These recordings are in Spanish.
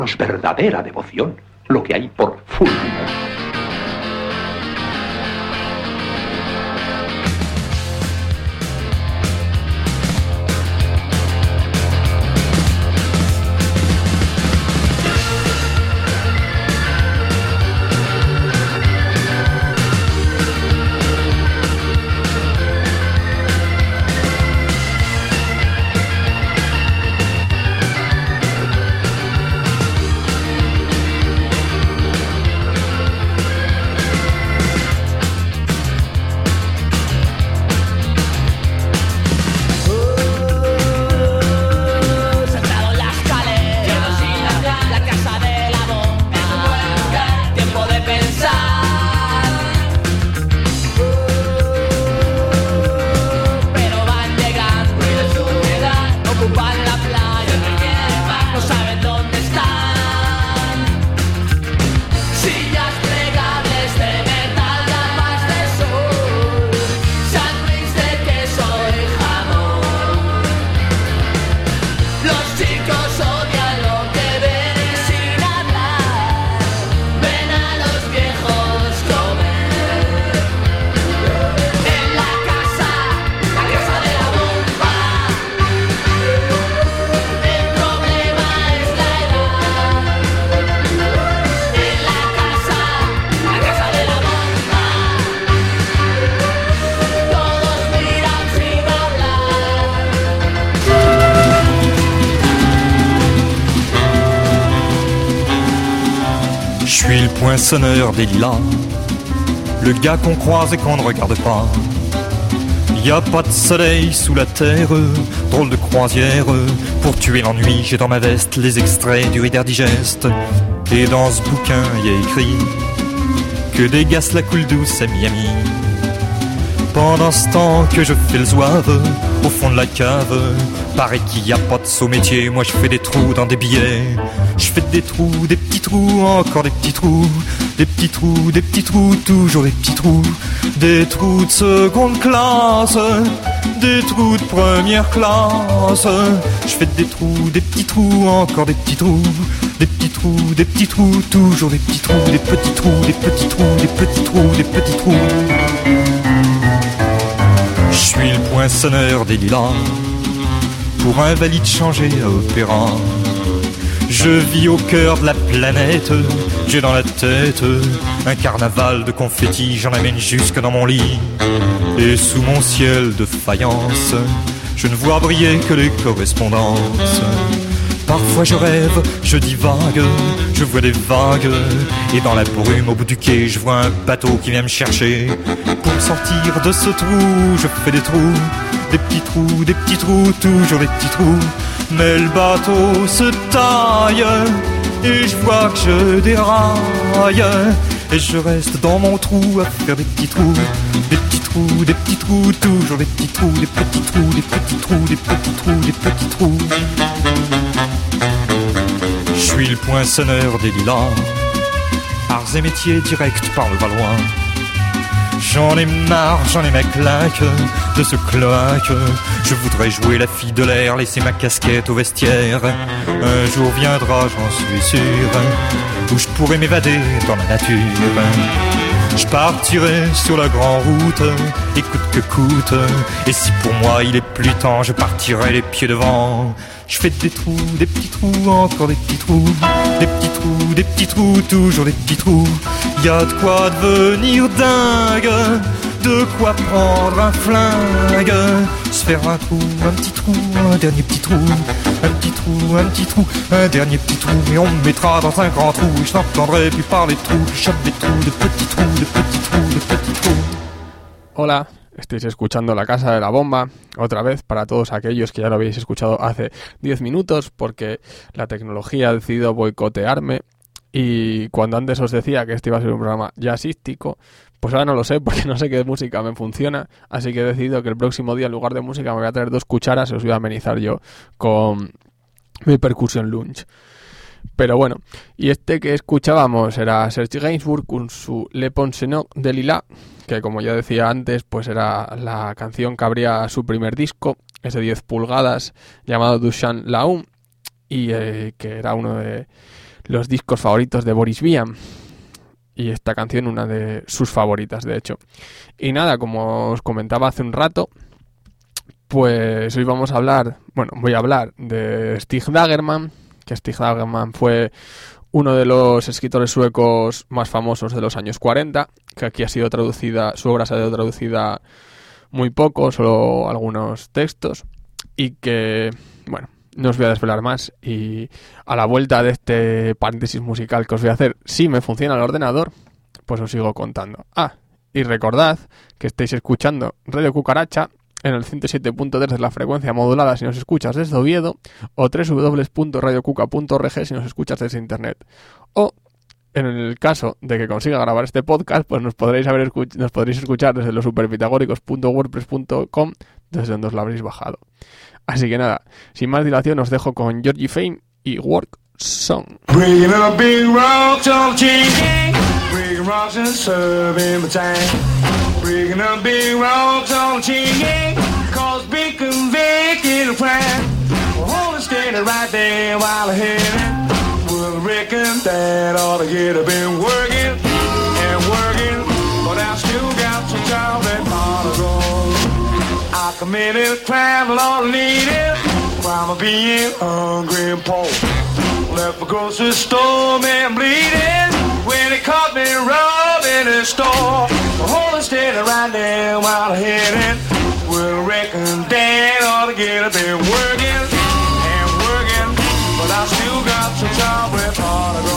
Es verdadera devoción lo que hay por fulminar. Poinçonneur des lilas, le gars qu'on croise et qu'on ne regarde pas. Y a pas de soleil sous la terre, drôle de croisière. Pour tuer l'ennui, j'ai dans ma veste les extraits du Reader Digest. Et dans ce bouquin, y a écrit que des gaz la coule douce à Miami. Pendant ce temps que je fais le zouave au fond de la cave, paraît qu'il y a pas de saut métier. Moi je fais des trous dans des billets. Je fais des trous, des petits trous, encore des petits trous. Des petits trous, des petits trous, toujours des petits trous. Des trous de seconde classe, des trous de première classe. Je fais des trous, des petits trous, encore des petits trous. Des petits trous, des petits trous, toujours des petits trous. Des petits trous, des petits trous, des petits trous, des petits trous. Je suis le poinçonneur des lilas, pour un valide changé à opéra. Je vis au cœur de la planète, j'ai dans la tête un carnaval de confettis, j'en amène jusque dans mon lit. Et sous mon ciel de faïence, je ne vois briller que les correspondances. Parfois je rêve, je divague, je vois des vagues. Et dans la brume au bout du quai, je vois un bateau qui vient me chercher. Pour sortir de ce trou, je fais des trous. Des petits trous, toujours des petits trous. Mais le bateau se taille et je vois que je déraille. Et je reste dans mon trou à faire des petits trous. Des petits trous, des petits trous, toujours des petits trous. Des petits trous, des petits trous, des petits trous, des petits trous. Je suis le poinçonneur des lilas, arts et métiers directs par le Valois. J'en ai marre, j'en ai ma claque de ce cloaque. Je voudrais jouer la fille de l'air, laisser ma casquette au vestiaire. Un jour viendra, j'en suis sûr, où je pourrai m'évader dans la nature. Je partirai sur la grande route, et coûte que coûte. Et si pour moi il est plus temps, je partirai les pieds devant. Je fais des trous, des petits trous, encore des petits trous. Des petits trous, des petits trous, toujours des petits trous. Y a de quoi devenir dingue, de quoi prendre un flingue. Se faire un trou, un petit trou, un dernier petit trou. Un petit trou, un petit trou, un dernier petit trou. Et on me mettra dans un grand trou, et je n'entendrai plus parler de trous. Je chope des trous, de petits trous, de petits trous, de petits trous. Hola. Estáis escuchando La Casa de la Bomba, otra vez para todos aquellos que ya lo habéis escuchado hace 10 minutos, porque la tecnología ha decidido boicotearme. Y cuando antes os decía que este iba a ser un programa jazzístico, pues ahora no lo sé, porque no sé qué música me funciona. Así que he decidido que el próximo día, en lugar de música, me voy a traer 2 cucharas y os voy a amenizar yo con mi Percussion Lunch. Pero bueno, y este que escuchábamos era Serge Gainsbourg con su Le Poinçonneur des lilas, que como ya decía antes, pues era la canción que abría su primer disco, ese 10 pulgadas llamado Duchamp L'Homme, y que era uno de los discos favoritos de Boris Vian. Y esta canción una de sus favoritas, de hecho. Y nada, como os comentaba hace un rato, pues hoy voy a hablar de Stig Dagerman, que Stig Dagerman fue uno de los escritores suecos más famosos de los años 40, que aquí ha sido traducida, su obra se ha sido traducida muy poco, solo algunos textos, y que, bueno, no os voy a desvelar más, y a la vuelta de este paréntesis musical que os voy a hacer, si me funciona el ordenador, pues os sigo contando. Y recordad que estáis escuchando Radio Cucaracha en el 107.3 de la frecuencia modulada si nos escuchas desde Oviedo, o www.radiocuca.org si nos escuchas desde internet. O, en el caso de que consiga grabar este podcast, pues nos podréis escuchar desde los superpitagóricos.wordpress.com, desde donde os lo habréis bajado. Así que nada, sin más dilación os dejo con Georgie Fame y Work Song. Bringing up big rocks on the chain, bringing rocks and serving my time. Bringing up big rocks on the chain, cause big convicted of crime. Well, hold it steady right there while I hit it. Well, I reckon that ought to get up and working, but I still got some time that ought to go. I committed crime, Lord, needed crime of being hungry and poor. Left the grocery store, man, bleeding when it caught me robbing the store. Hold it steady right there while I hit it. Well, I reckon Dad ought to get up and working, but I still got some time with ought to go.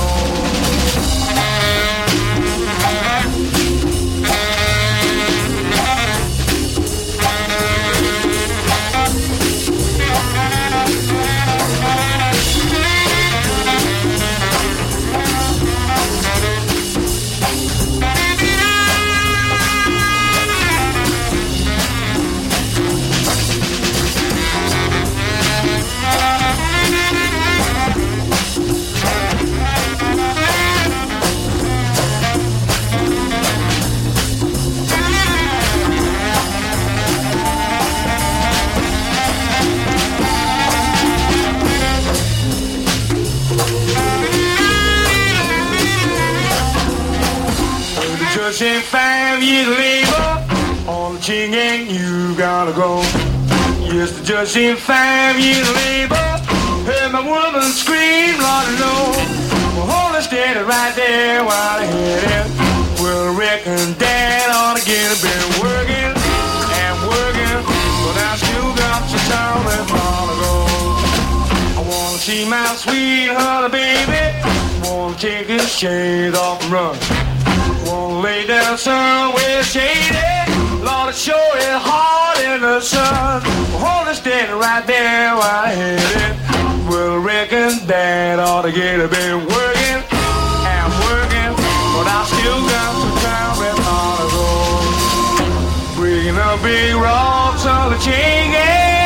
Just in 5 years labor on the chin and you gotta go. Yes, just in 5 years labor, heard my woman scream, Lord, no. Well, hold it steady right there while I hit it. Well, I reckon Dad ought to get a bit working, but I still got some time left on to go. I wanna see my sweetheart, baby, wanna take his shades off and run. Won't lay down somewhere shady. Lord, it sure is hard in the sun. Hold it steady right there while I hit it. Well, I reckon Dad ought to get a bit working, but I still got some time left on to go. Bringing up big rocks on the chain.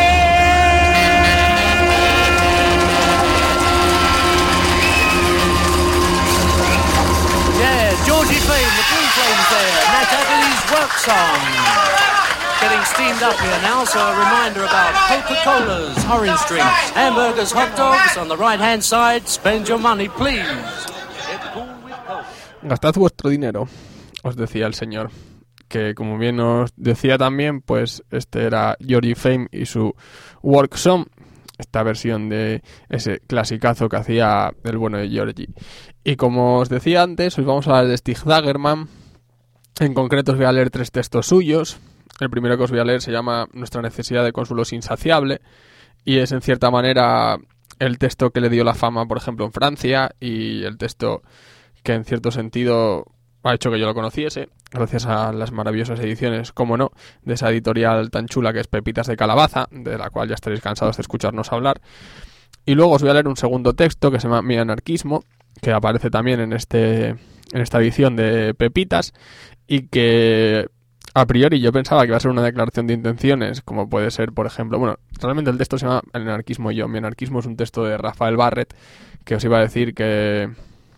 Georgie Fame, the Blue Flames there, Nat Adderley's Work Song. Getting steamed up here now, so a reminder about Coca-Cola's, orange drinks, hamburgers, hot dogs. On the right-hand side, spend your money, please. Get cool with Coke. Gastad vuestro dinero, os decía el señor. Que como bien os decía también, pues este era Georgie Fame y su Work Song. Esta versión de ese clasicazo que hacía el bueno de Georgie. Y como os decía antes, hoy vamos a hablar de Stig Dagerman. En concreto os voy a leer 3 textos suyos. El primero que os voy a leer se llama Nuestra necesidad de consuelo es insaciable. Y es en cierta manera el texto que le dio la fama, por ejemplo, en Francia. Y el texto que en cierto sentido ha hecho que yo lo conociese. Gracias a las maravillosas ediciones, como no, de esa editorial tan chula que es Pepitas de Calabaza, de la cual ya estaréis cansados de escucharnos hablar. Y luego os voy a leer un segundo texto que se llama Mi anarquismo, que aparece también en esta edición de Pepitas, y que a priori yo pensaba que iba a ser una declaración de intenciones, como puede ser, por ejemplo, bueno, realmente el texto se llama El anarquismo y yo. Mi anarquismo es un texto de Rafael Barrett, que os iba a decir que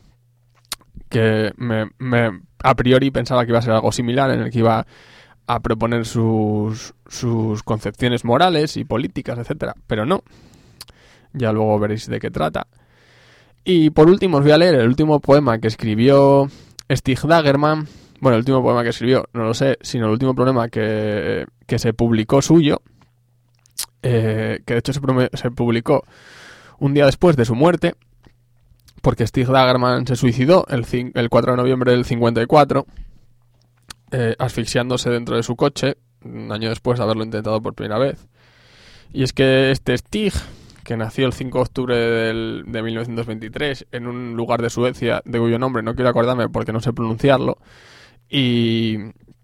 a priori pensaba que iba a ser algo similar, en el que iba a proponer sus concepciones morales y políticas, etcétera, pero no. Ya luego veréis de qué trata. Y por último os voy a leer el último poema que escribió Stig Dagerman. Bueno, el último poema que escribió, no lo sé, sino el último poema que se publicó suyo, que de hecho se publicó un día después de su muerte, porque Stig Dagerman se suicidó el 4 de noviembre del 54, asfixiándose dentro de su coche, un año después de haberlo intentado por primera vez. Y es que este Stig, que nació el 5 de octubre de 1923 en un lugar de Suecia de cuyo nombre no quiero acordarme porque no sé pronunciarlo, y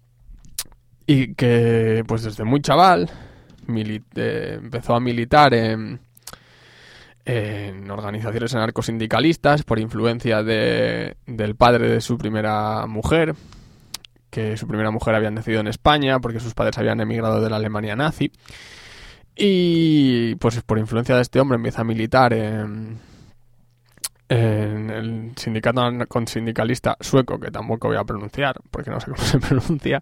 que pues desde muy chaval empezó a militar en organizaciones anarcosindicalistas por influencia del padre de su primera mujer, que su primera mujer había nacido en España porque sus padres habían emigrado de la Alemania nazi. Y pues por influencia de este hombre empieza a militar en el sindicato sindicalista sueco, que tampoco voy a pronunciar porque no sé cómo se pronuncia.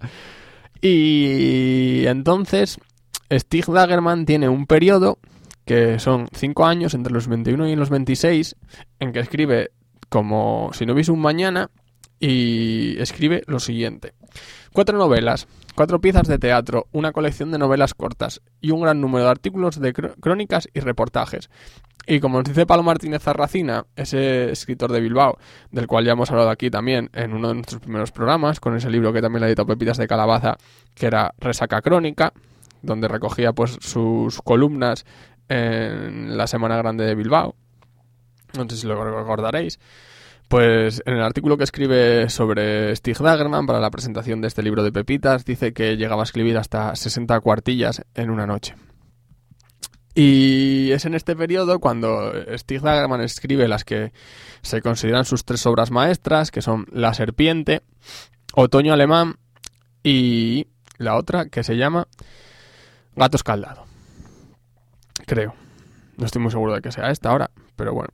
Y entonces Stig Dagerman tiene un periodo que son 5 años, entre los 21 y los 26, en que escribe como si no hubiese un mañana, y escribe lo siguiente: 4 novelas, 4 piezas de teatro, una colección de novelas cortas y un gran número de artículos de crónicas y reportajes. Y como nos dice Pablo Martínez Zarracina, ese escritor de Bilbao, del cual ya hemos hablado aquí también en uno de nuestros primeros programas, con ese libro que también le ha editado Pepitas de Calabaza, que era Resaca Crónica, donde recogía pues sus columnas en la Semana Grande de Bilbao, no sé si lo recordaréis. Pues en el artículo que escribe sobre Stig Dagerman para la presentación de este libro de Pepitas, dice que llegaba a escribir hasta 60 cuartillas en una noche. Y es en este periodo cuando Stig Dagerman escribe las que se consideran sus 3 obras maestras, que son La serpiente, Otoño alemán y la otra que se llama Gato escaldado. Creo. No estoy muy seguro de que sea esta ahora, pero bueno.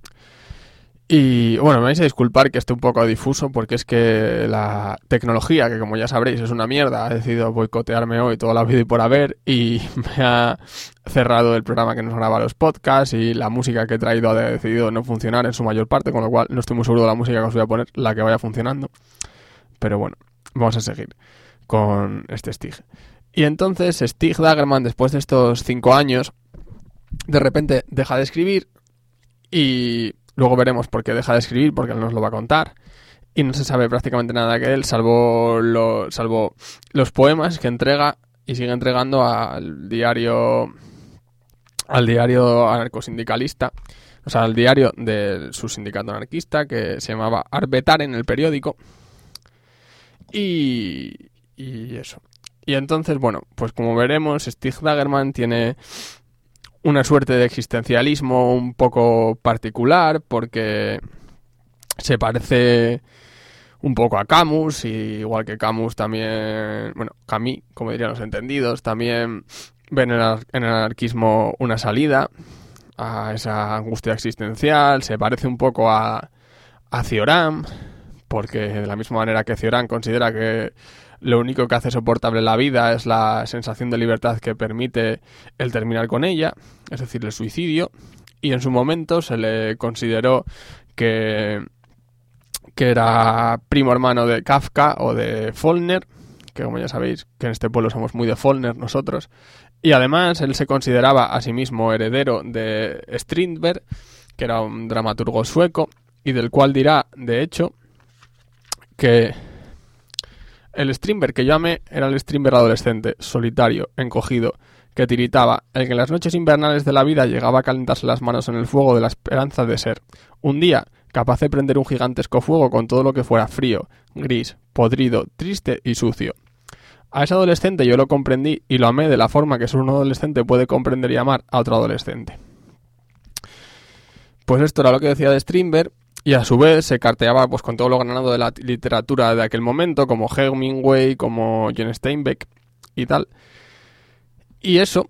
Y bueno, me vais a disculpar que esté un poco difuso porque es que la tecnología, que como ya sabréis es una mierda, ha decidido boicotearme hoy toda la vida y por haber, y me ha cerrado el programa que nos graba los podcasts, y la música que he traído ha decidido no funcionar en su mayor parte, con lo cual no estoy muy seguro de la música que os voy a poner, la que vaya funcionando. Pero bueno, vamos a seguir con este Stig. Y entonces Stig Dagerman, después de estos 5 años, de repente deja de escribir, y luego veremos por qué deja de escribir, porque él nos lo va a contar. Y no se sabe prácticamente nada de él, salvo los poemas que entrega y sigue entregando al diario anarcosindicalista, o sea, al diario de su sindicato anarquista, que se llamaba Arbetar en el periódico. Y eso. Y entonces, bueno, pues como veremos, Stig Dagerman tiene una suerte de existencialismo un poco particular, porque se parece un poco a Camus, y igual que Camus también, bueno, Camus, como dirían los entendidos, también ven en el anarquismo una salida a esa angustia existencial. Se parece un poco a Cioran, porque de la misma manera que Cioran considera que lo único que hace soportable la vida es la sensación de libertad que permite el terminar con ella, es decir, el suicidio, y en su momento se le consideró que era primo hermano de Kafka o de Faulkner, que como ya sabéis que en este pueblo somos muy de Faulkner nosotros, y además él se consideraba a sí mismo heredero de Strindberg, que era un dramaturgo sueco, y del cual dirá, de hecho, que el Strindberg que yo amé era el Strindberg adolescente, solitario, encogido, que tiritaba, el que en las noches invernales de la vida llegaba a calentarse las manos en el fuego de la esperanza de ser, un día, capaz de prender un gigantesco fuego con todo lo que fuera frío, gris, podrido, triste y sucio. A ese adolescente yo lo comprendí y lo amé de la forma que solo un adolescente puede comprender y amar a otro adolescente. Pues esto era lo que decía de Strindberg. Y a su vez se carteaba pues con todo lo ganado de la literatura de aquel momento, como Hemingway, como John Steinbeck y tal. Y eso.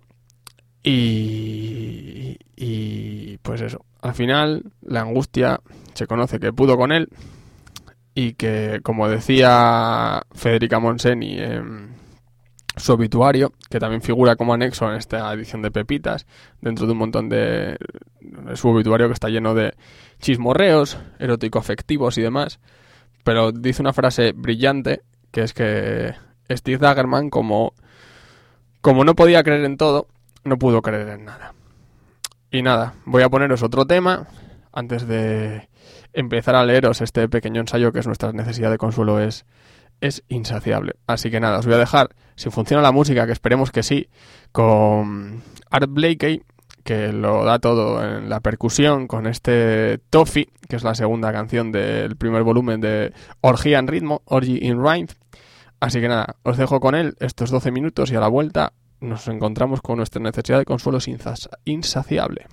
Y pues eso. Al final, la angustia se conoce que pudo con él. Y que, como decía Federica Monseni en su obituario, que también figura como anexo en esta edición de Pepitas, dentro de un montón de su obituario, que está lleno de chismorreos, erótico-afectivos y demás. Pero dice una frase brillante, que es que Steve Dagerman, como no podía creer en todo, no pudo creer en nada. Y nada, voy a poneros otro tema antes de empezar a leeros este pequeño ensayo, que es Nuestra necesidad de consuelo es insaciable. Así que nada, os voy a dejar, si funciona la música, que esperemos que sí, con Art Blakey, que lo da todo en la percusión, con este Toffee, que es la segunda canción del primer volumen de Orgía en Ritmo, Orgy in Rhyme. Así que nada, os dejo con él estos 12 minutos y a la vuelta nos encontramos con Nuestra necesidad de consuelo es insaciable.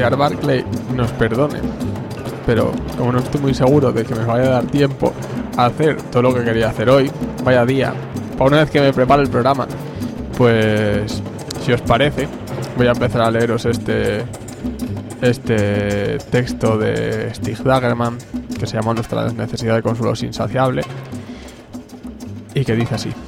Señor Barclay nos perdone, pero como no estoy muy seguro de que me vaya a dar tiempo a hacer todo lo que quería hacer hoy, vaya día, para una vez que me prepare el programa, pues si os parece voy a empezar a leeros este texto de Stig Dagerman que se llama Nuestra necesidad de consuelo es insaciable y que dice así: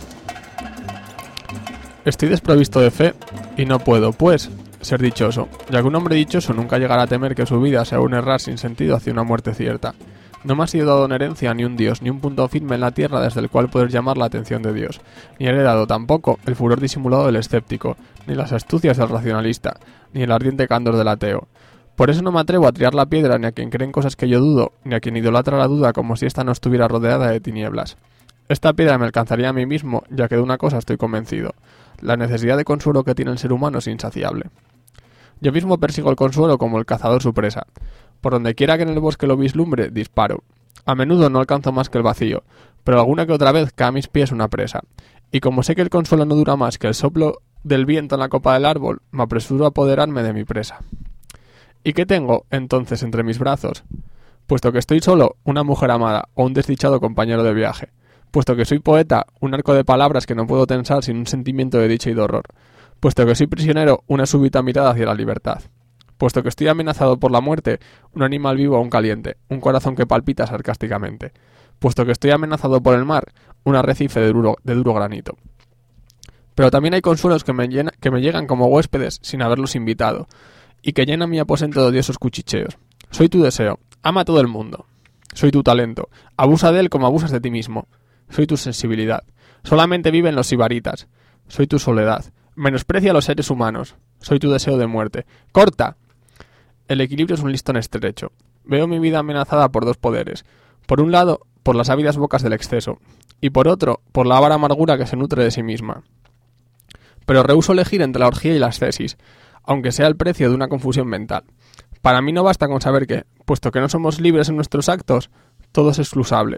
estoy desprovisto de fe y no puedo, pues, ser dichoso, ya que un hombre dichoso nunca llegará a temer que su vida sea un errar sin sentido hacia una muerte cierta. No me ha sido dado en herencia ni un dios, ni un punto firme en la tierra desde el cual poder llamar la atención de Dios, ni he heredado tampoco el furor disimulado del escéptico, ni las astucias del racionalista, ni el ardiente candor del ateo. Por eso no me atrevo a tirar la piedra ni a quien cree en cosas que yo dudo, ni a quien idolatra la duda como si ésta no estuviera rodeada de tinieblas. Esta piedra me alcanzaría a mí mismo, ya que de una cosa estoy convencido: la necesidad de consuelo que tiene el ser humano es insaciable. Yo mismo persigo el consuelo como el cazador su presa. Por donde quiera que en el bosque lo vislumbre, disparo. A menudo no alcanzo más que el vacío, pero alguna que otra vez cae a mis pies una presa. Y como sé que el consuelo no dura más que el soplo del viento en la copa del árbol, me apresuro a apoderarme de mi presa. ¿Y qué tengo, entonces, entre mis brazos? Puesto que estoy solo, una mujer amada o un desdichado compañero de viaje. Puesto que soy poeta, un arco de palabras que no puedo tensar sin un sentimiento de dicha y de horror. Puesto que soy prisionero, una súbita mirada hacia la libertad. Puesto que estoy amenazado por la muerte, un animal vivo aún caliente, un corazón que palpita sarcásticamente. Puesto que estoy amenazado por el mar, un arrecife de duro granito. Pero también hay consuelos que me llegan como huéspedes sin haberlos invitado, y que llenan mi aposento de odiosos cuchicheos. Soy tu deseo, ama a todo el mundo. Soy tu talento, abusa de él como abusas de ti mismo. Soy tu sensibilidad, solamente vive en los sibaritas. Soy tu soledad, menosprecia a los seres humanos. Soy tu deseo de muerte. ¡Corta! El equilibrio es un listón estrecho. Veo mi vida amenazada por dos poderes. Por un lado, por las ávidas bocas del exceso, y por otro, por la avara amargura que se nutre de sí misma. Pero rehúso elegir entre la orgía y la ascesis, aunque sea el precio de una confusión mental. Para mí no basta con saber que, puesto que no somos libres en nuestros actos, todo es excusable.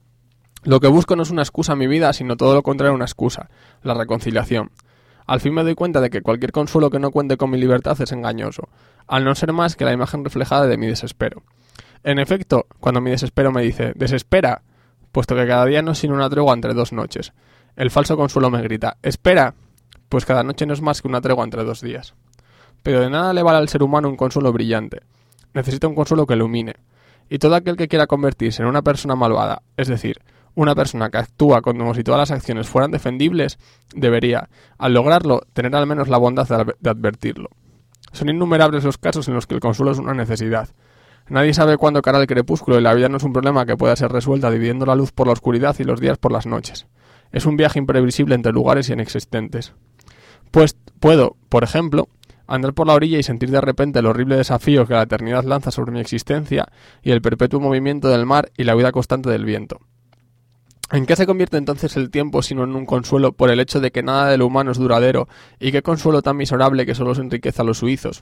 Lo que busco no es una excusa a mi vida, sino todo lo contrario a una excusa, la reconciliación. Al fin me doy cuenta de que cualquier consuelo que no cuente con mi libertad es engañoso, al no ser más que la imagen reflejada de mi desespero. En efecto, cuando mi desespero me dice «¡Desespera!», puesto que cada día no es sino una tregua entre dos noches. El falso consuelo me grita «¡Espera!», pues cada noche no es más que una tregua entre 2 días. Pero de nada le vale al ser humano un consuelo brillante. Necesita un consuelo que ilumine. Y todo aquel que quiera convertirse en una persona malvada, es decir, una persona que actúa como si todas las acciones fueran defendibles, debería, al lograrlo, tener al menos la bondad de advertirlo. Son innumerables los casos en los que el consuelo es una necesidad. Nadie sabe cuándo caerá el crepúsculo y la vida no es un problema que pueda ser resuelta dividiendo la luz por la oscuridad y los días por las noches. Es un viaje imprevisible entre lugares inexistentes. Pues puedo, por ejemplo, andar por la orilla y sentir de repente el horrible desafío que la eternidad lanza sobre mi existencia y el perpetuo movimiento del mar y la huida constante del viento. ¿En qué se convierte entonces el tiempo sino en un consuelo por el hecho de que nada de lo humano es duradero y qué consuelo tan miserable que solo se enriquece a los suizos?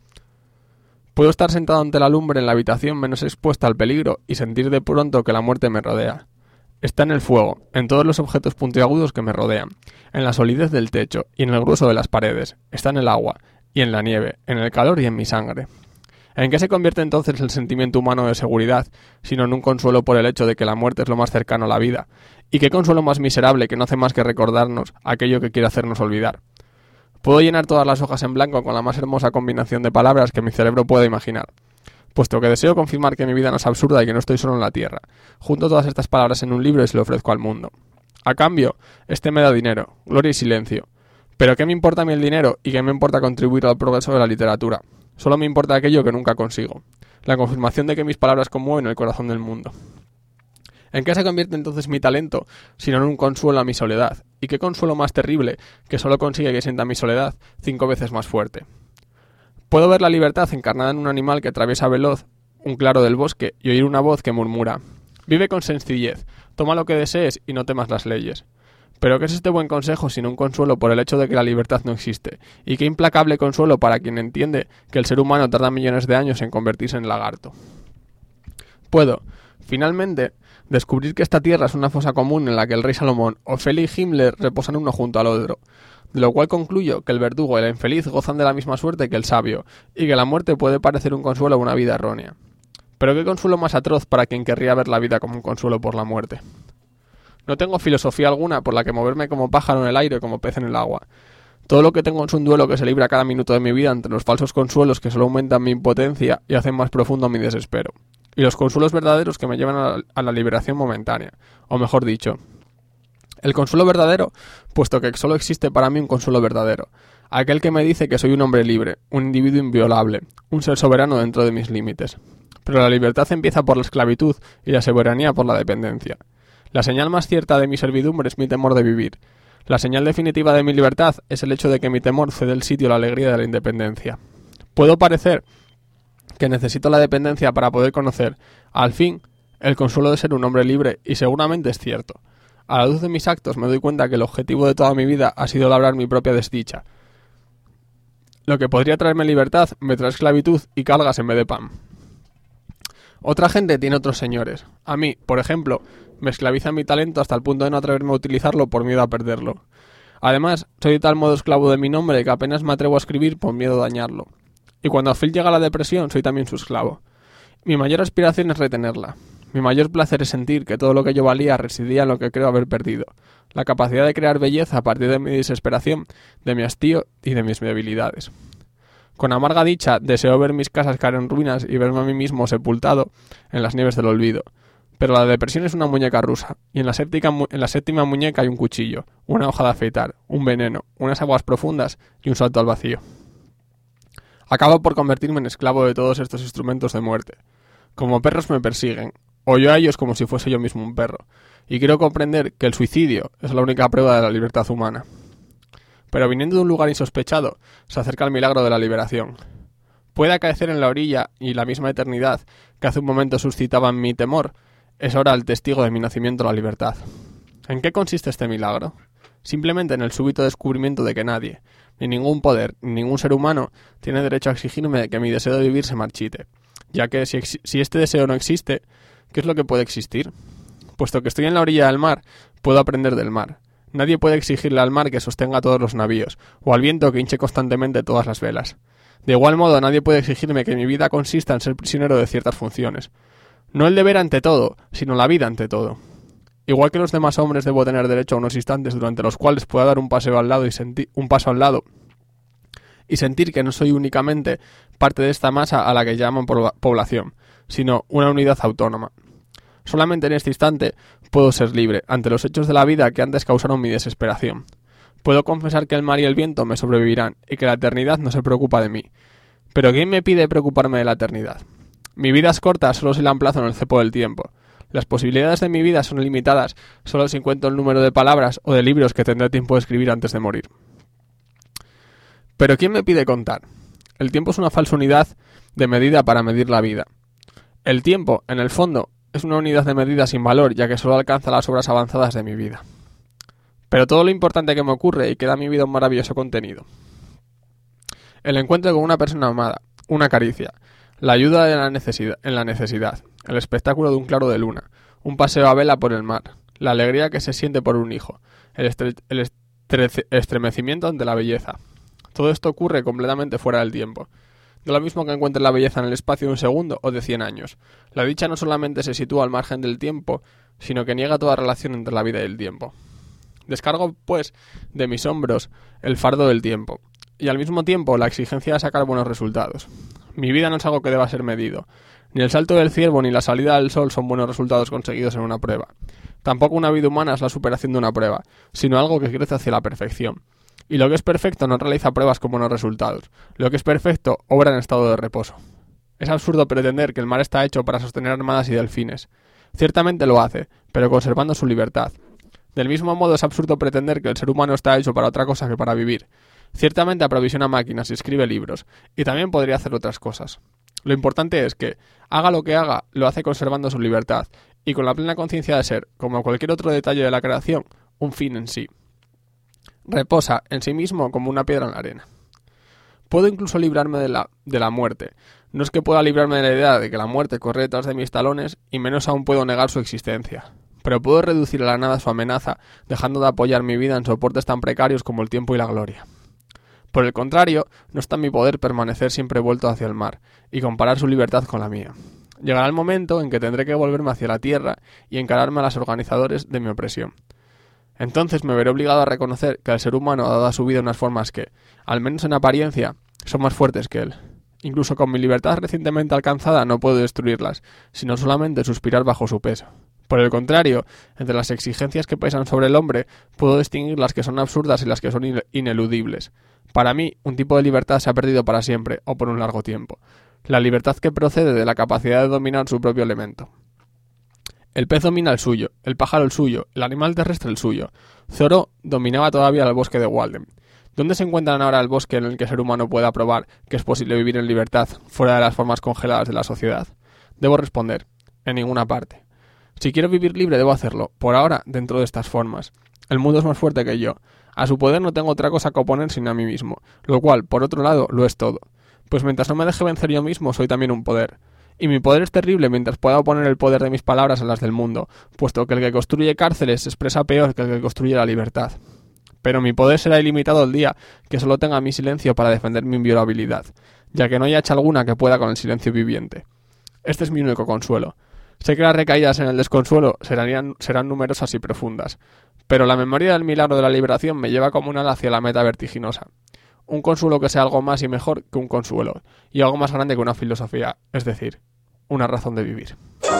Puedo estar sentado ante la lumbre en la habitación menos expuesta al peligro y sentir de pronto que la muerte me rodea. Está en el fuego, en todos los objetos puntiagudos que me rodean, en la solidez del techo y en el grueso de las paredes. Está en el agua y en la nieve, en el calor y en mi sangre. ¿En qué se convierte entonces el sentimiento humano de seguridad, sino en un consuelo por el hecho de que la muerte es lo más cercano a la vida? ¿Y qué consuelo más miserable que no hace más que recordarnos aquello que quiere hacernos olvidar? Puedo llenar todas las hojas en blanco con la más hermosa combinación de palabras que mi cerebro pueda imaginar, puesto que deseo confirmar que mi vida no es absurda y que no estoy solo en la tierra. Junto todas estas palabras en un libro y se lo ofrezco al mundo. A cambio, este me da dinero, gloria y silencio. ¿Pero qué me importa a mí el dinero y qué me importa contribuir al progreso de la literatura? Solo me importa aquello que nunca consigo, la confirmación de que mis palabras conmueven el corazón del mundo. ¿En qué se convierte entonces mi talento, sino en un consuelo a mi soledad? ¿Y qué consuelo más terrible que solo consigue que sienta mi soledad 5 veces más fuerte? Puedo ver la libertad encarnada en un animal que atraviesa veloz un claro del bosque y oír una voz que murmura: «Vive con sencillez, toma lo que desees y no temas las leyes». Pero ¿qué es este buen consejo sino un consuelo por el hecho de que la libertad no existe? Y qué implacable consuelo para quien entiende que el ser humano tarda millones de años en convertirse en lagarto. Puedo, finalmente, descubrir que esta tierra es una fosa común en la que el rey Salomón o Felix y Himmler reposan uno junto al otro. de lo cual concluyo que el verdugo y el infeliz gozan de la misma suerte que el sabio, y que la muerte puede parecer un consuelo a una vida errónea. Pero qué consuelo más atroz para quien querría ver la vida como un consuelo por la muerte. No tengo filosofía alguna por la que moverme como pájaro en el aire o como pez en el agua. Todo lo que tengo es un duelo que se libra cada minuto de mi vida entre los falsos consuelos que solo aumentan mi impotencia y hacen más profundo mi desespero, y los consuelos verdaderos que me llevan a la liberación momentánea, o mejor dicho, el consuelo verdadero, puesto que solo existe para mí un consuelo verdadero, aquel que me dice que soy un hombre libre, un individuo inviolable, un ser soberano dentro de mis límites. Pero la libertad empieza por la esclavitud y la soberanía por la dependencia. La señal más cierta de mi servidumbre es mi temor de vivir. La señal definitiva de mi libertad es el hecho de que mi temor cede el sitio a la alegría de la independencia. Puedo parecer que necesito la dependencia para poder conocer, al fin, el consuelo de ser un hombre libre, y seguramente es cierto. A la luz de mis actos me doy cuenta que el objetivo de toda mi vida ha sido labrar mi propia desdicha. Lo que podría traerme libertad me trae esclavitud y cargas en vez de pan. Otra gente tiene otros señores. A mí, por ejemplo, me esclaviza mi talento hasta el punto de no atreverme a utilizarlo por miedo a perderlo. Además, soy de tal modo esclavo de mi nombre que apenas me atrevo a escribir por miedo a dañarlo. Y cuando a Phil llega a la depresión, soy también su esclavo. Mi mayor aspiración es retenerla. Mi mayor placer es sentir que todo lo que yo valía residía en lo que creo haber perdido. La capacidad de crear belleza a partir de mi desesperación, de mi hastío y de mis debilidades. Con amarga dicha, deseo ver mis casas caer en ruinas y verme a mí mismo sepultado en las nieves del olvido. Pero la depresión es una muñeca rusa, y en la séptima muñeca hay un cuchillo, una hoja de afeitar, un veneno, unas aguas profundas y un salto al vacío. Acabo por convertirme en esclavo de todos estos instrumentos de muerte. Como perros me persiguen, o yo a ellos como si fuese yo mismo un perro, y quiero comprender que el suicidio es la única prueba de la libertad humana. Pero viniendo de un lugar insospechado, se acerca el milagro de la liberación. Puede acaecer en la orilla y la misma eternidad que hace un momento suscitaba en mi temor, es ahora el testigo de mi nacimiento a la libertad. ¿En qué consiste este milagro? Simplemente en el súbito descubrimiento de que nadie, ni ningún poder, ni ningún ser humano, tiene derecho a exigirme que mi deseo de vivir se marchite, ya que si este deseo no existe, ¿qué es lo que puede existir? Puesto que estoy en la orilla del mar, puedo aprender del mar. Nadie puede exigirle al mar que sostenga todos los navíos, o al viento que hinche constantemente todas las velas. De igual modo, nadie puede exigirme que mi vida consista en ser prisionero de ciertas funciones. No el deber ante todo, sino la vida ante todo. Igual que los demás hombres, debo tener derecho a unos instantes durante los cuales pueda dar un paso al lado y sentir que no soy únicamente parte de esta masa a la que llaman población, sino una unidad autónoma. Solamente en este instante puedo ser libre ante los hechos de la vida que antes causaron mi desesperación. Puedo confesar que el mar y el viento me sobrevivirán y que la eternidad no se preocupa de mí. Pero ¿quién me pide preocuparme de la eternidad? Mi vida es corta solo si la emplazo en el cepo del tiempo. Las posibilidades de mi vida son limitadas solo si cuento el número de palabras o de libros que tendré tiempo de escribir antes de morir. Pero ¿quién me pide contar? El tiempo es una falsa unidad de medida para medir la vida. El tiempo, en el fondo, es una unidad de medida sin valor, ya que solo alcanza las obras avanzadas de mi vida. Pero todo lo importante que me ocurre y que da a mi vida un maravilloso contenido. El encuentro con una persona amada, una caricia, la ayuda en la necesidad, el espectáculo de un claro de luna, un paseo a vela por el mar, la alegría que se siente por un hijo, el estremecimiento ante la belleza. Todo esto ocurre completamente fuera del tiempo. De lo mismo que encuentre la belleza en el espacio de un segundo o de 100 años. La dicha no solamente se sitúa al margen del tiempo, sino que niega toda relación entre la vida y el tiempo. Descargo, pues, de mis hombros el fardo del tiempo, y al mismo tiempo la exigencia de sacar buenos resultados. Mi vida no es algo que deba ser medido. Ni el salto del ciervo ni la salida del sol son buenos resultados conseguidos en una prueba. Tampoco una vida humana es la superación de una prueba, sino algo que crece hacia la perfección. Y lo que es perfecto no realiza pruebas con buenos resultados. Lo que es perfecto obra en estado de reposo. Es absurdo pretender que el mar está hecho para sostener armadas y delfines. Ciertamente lo hace, pero conservando su libertad. Del mismo modo es absurdo pretender que el ser humano está hecho para otra cosa que para vivir. Ciertamente aprovisiona máquinas y escribe libros, y también podría hacer otras cosas. Lo importante es que, haga lo que haga, lo hace conservando su libertad, y con la plena conciencia de ser, como cualquier otro detalle de la creación, un fin en sí. Reposa en sí mismo como una piedra en la arena. Puedo incluso librarme de la muerte. No es que pueda librarme de la idea de que la muerte corre detrás de mis talones, y menos aún puedo negar su existencia. pero puedo reducir a la nada su amenaza, dejando de apoyar mi vida en soportes tan precarios como el tiempo y la gloria. Por el contrario, no está en mi poder permanecer siempre vuelto hacia el mar, y comparar su libertad con la mía. Llegará el momento en que tendré que volverme hacia la tierra y encararme a los organizadores de mi opresión. Entonces me veré obligado a reconocer que el ser humano ha dado a su vida unas formas que, al menos en apariencia, son más fuertes que él. Incluso con mi libertad recientemente alcanzada no puedo destruirlas, sino solamente suspirar bajo su peso. Por el contrario, entre las exigencias que pesan sobre el hombre, puedo distinguir las que son absurdas y las que son ineludibles. Para mí, un tipo de libertad se ha perdido para siempre, o por un largo tiempo. La libertad que procede de la capacidad de dominar su propio elemento. El pez domina el suyo, el pájaro el suyo, el animal terrestre el suyo. Thoreau dominaba todavía el bosque de Walden. ¿Dónde se encuentran ahora el bosque en el que el ser humano pueda probar que es posible vivir en libertad, fuera de las formas congeladas de la sociedad? Debo responder, en ninguna parte. Si quiero vivir libre debo hacerlo, por ahora, dentro de estas formas. El mundo es más fuerte que yo. A su poder no tengo otra cosa que oponer sino a mí mismo, lo cual, por otro lado, lo es todo. Pues mientras no me deje vencer yo mismo, soy también un poder. Y mi poder es terrible mientras pueda oponer el poder de mis palabras a las del mundo, puesto que el que construye cárceles se expresa peor que el que construye la libertad. Pero mi poder será ilimitado el día que solo tenga mi silencio para defender mi inviolabilidad, ya que no hay hacha alguna que pueda con el silencio viviente. Este es mi único consuelo. Sé que las recaídas en el desconsuelo serán numerosas y profundas, pero la memoria del milagro de la liberación me lleva como un ala hacia la meta vertiginosa. Un consuelo que sea algo más y mejor que un consuelo, y algo más grande que una filosofía, es decir, una razón de vivir.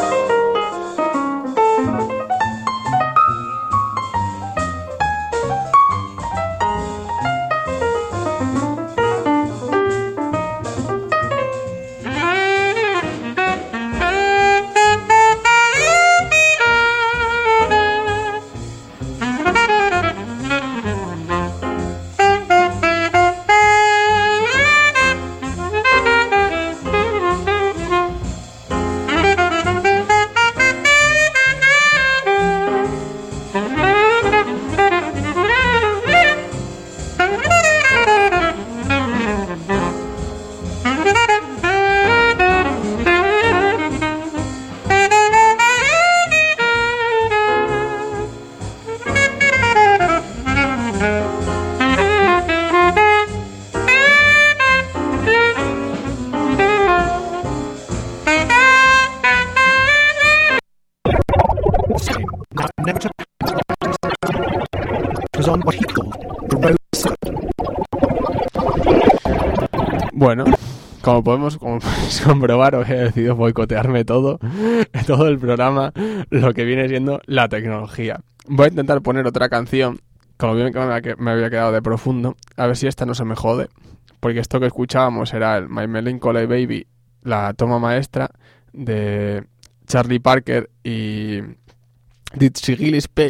Bueno, como podéis comprobar, hoy he decidido boicotearme todo el programa, lo que viene siendo la tecnología. Voy a intentar poner otra canción, como bien que me había quedado de profundo, a ver si esta no se me jode, porque esto que escuchábamos era el My Melancholy Baby, la toma maestra de Charlie Parker y Dizzy Gillespie,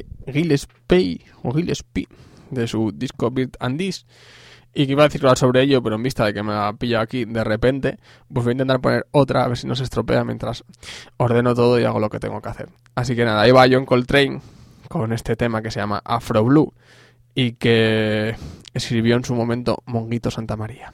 de su disco Bird and This. Y que iba a decir algo sobre ello, pero en vista de que me ha pillado aquí de repente, pues voy a intentar poner otra, a ver si no se estropea mientras ordeno todo y hago lo que tengo que hacer. Así que nada, ahí va John Coltrane con este tema que se llama Afro Blue y que escribió en su momento Monguito Santamaría.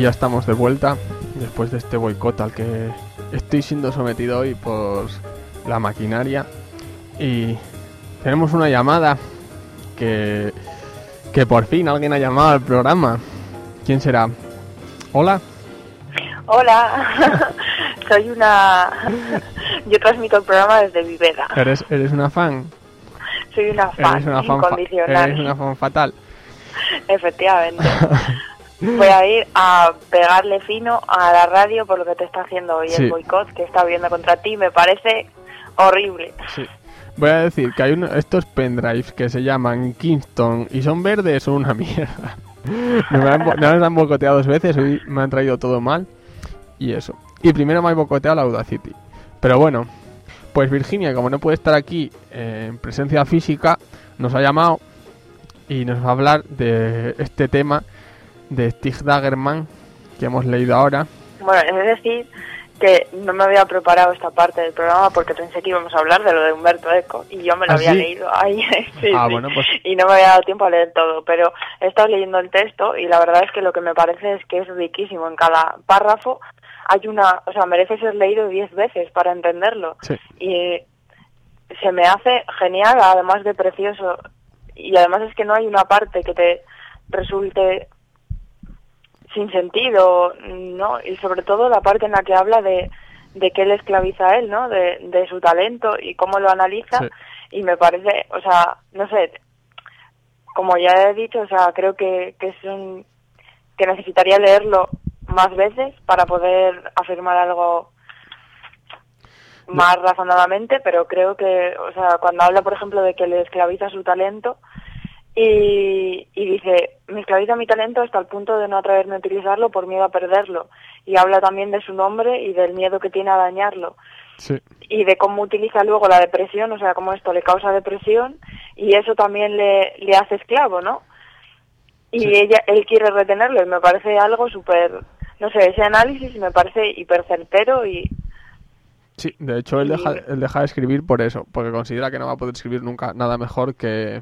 ya estamos de vuelta después de este boicot al que estoy siendo sometido hoy por la maquinaria. Y tenemos una llamada que por fin alguien ha llamado al programa. ¿Quién será? ¿Hola? Hola, soy una... Yo transmito el programa desde Viveda. ¿Eres una fan? Soy una fan incondicional. ¿Eres una fan fatal? Efectivamente. Voy a ir a pegarle fino a la radio por lo que te está haciendo hoy, sí. El boicot que está habiendo contra ti me parece horrible. Sí. Voy a decir que hay estos pendrives que se llaman Kingston y son verdes, son una mierda. No les han boicoteado 2 veces, hoy me han traído todo mal. Y eso. Y primero me ha boicoteado la Audacity. Pero bueno, pues Virginia, como no puede estar aquí en presencia física, nos ha llamado y nos va a hablar de este tema de Stig Dagerman que hemos leído ahora. Bueno, es decir, que no me había preparado esta parte del programa porque pensé que íbamos a hablar de lo de Humberto Eco y yo me lo había leído ahí sí. Bueno, pues... y no me había dado tiempo a leer todo, pero he estado leyendo el texto y la verdad es que lo que me parece es que es riquísimo. En cada párrafo hay merece ser leído 10 veces para entenderlo. Sí. Y se me hace genial, además de precioso, y además es que no hay una parte que te resulte sin sentido, ¿no? Y sobre todo la parte en la que habla de que él esclaviza a él, ¿no? De su talento y cómo lo analiza. Sí. Y me parece, no sé, como ya he dicho, creo que que necesitaría leerlo más veces para poder afirmar algo más razonadamente, pero creo que, cuando habla, por ejemplo, de que le esclaviza su talento y dice, me esclaviza mi talento hasta el punto de no atreverme a utilizarlo por miedo a perderlo, y habla también de su nombre y del miedo que tiene a dañarlo. Sí. Y de cómo utiliza luego la depresión, cómo esto le causa depresión y eso también le hace esclavo, ¿no? Y sí. Él quiere retenerlo y me parece algo súper, no sé, ese análisis me parece hiper certero y... Sí, de hecho él deja de escribir por eso, porque considera que no va a poder escribir nunca nada mejor que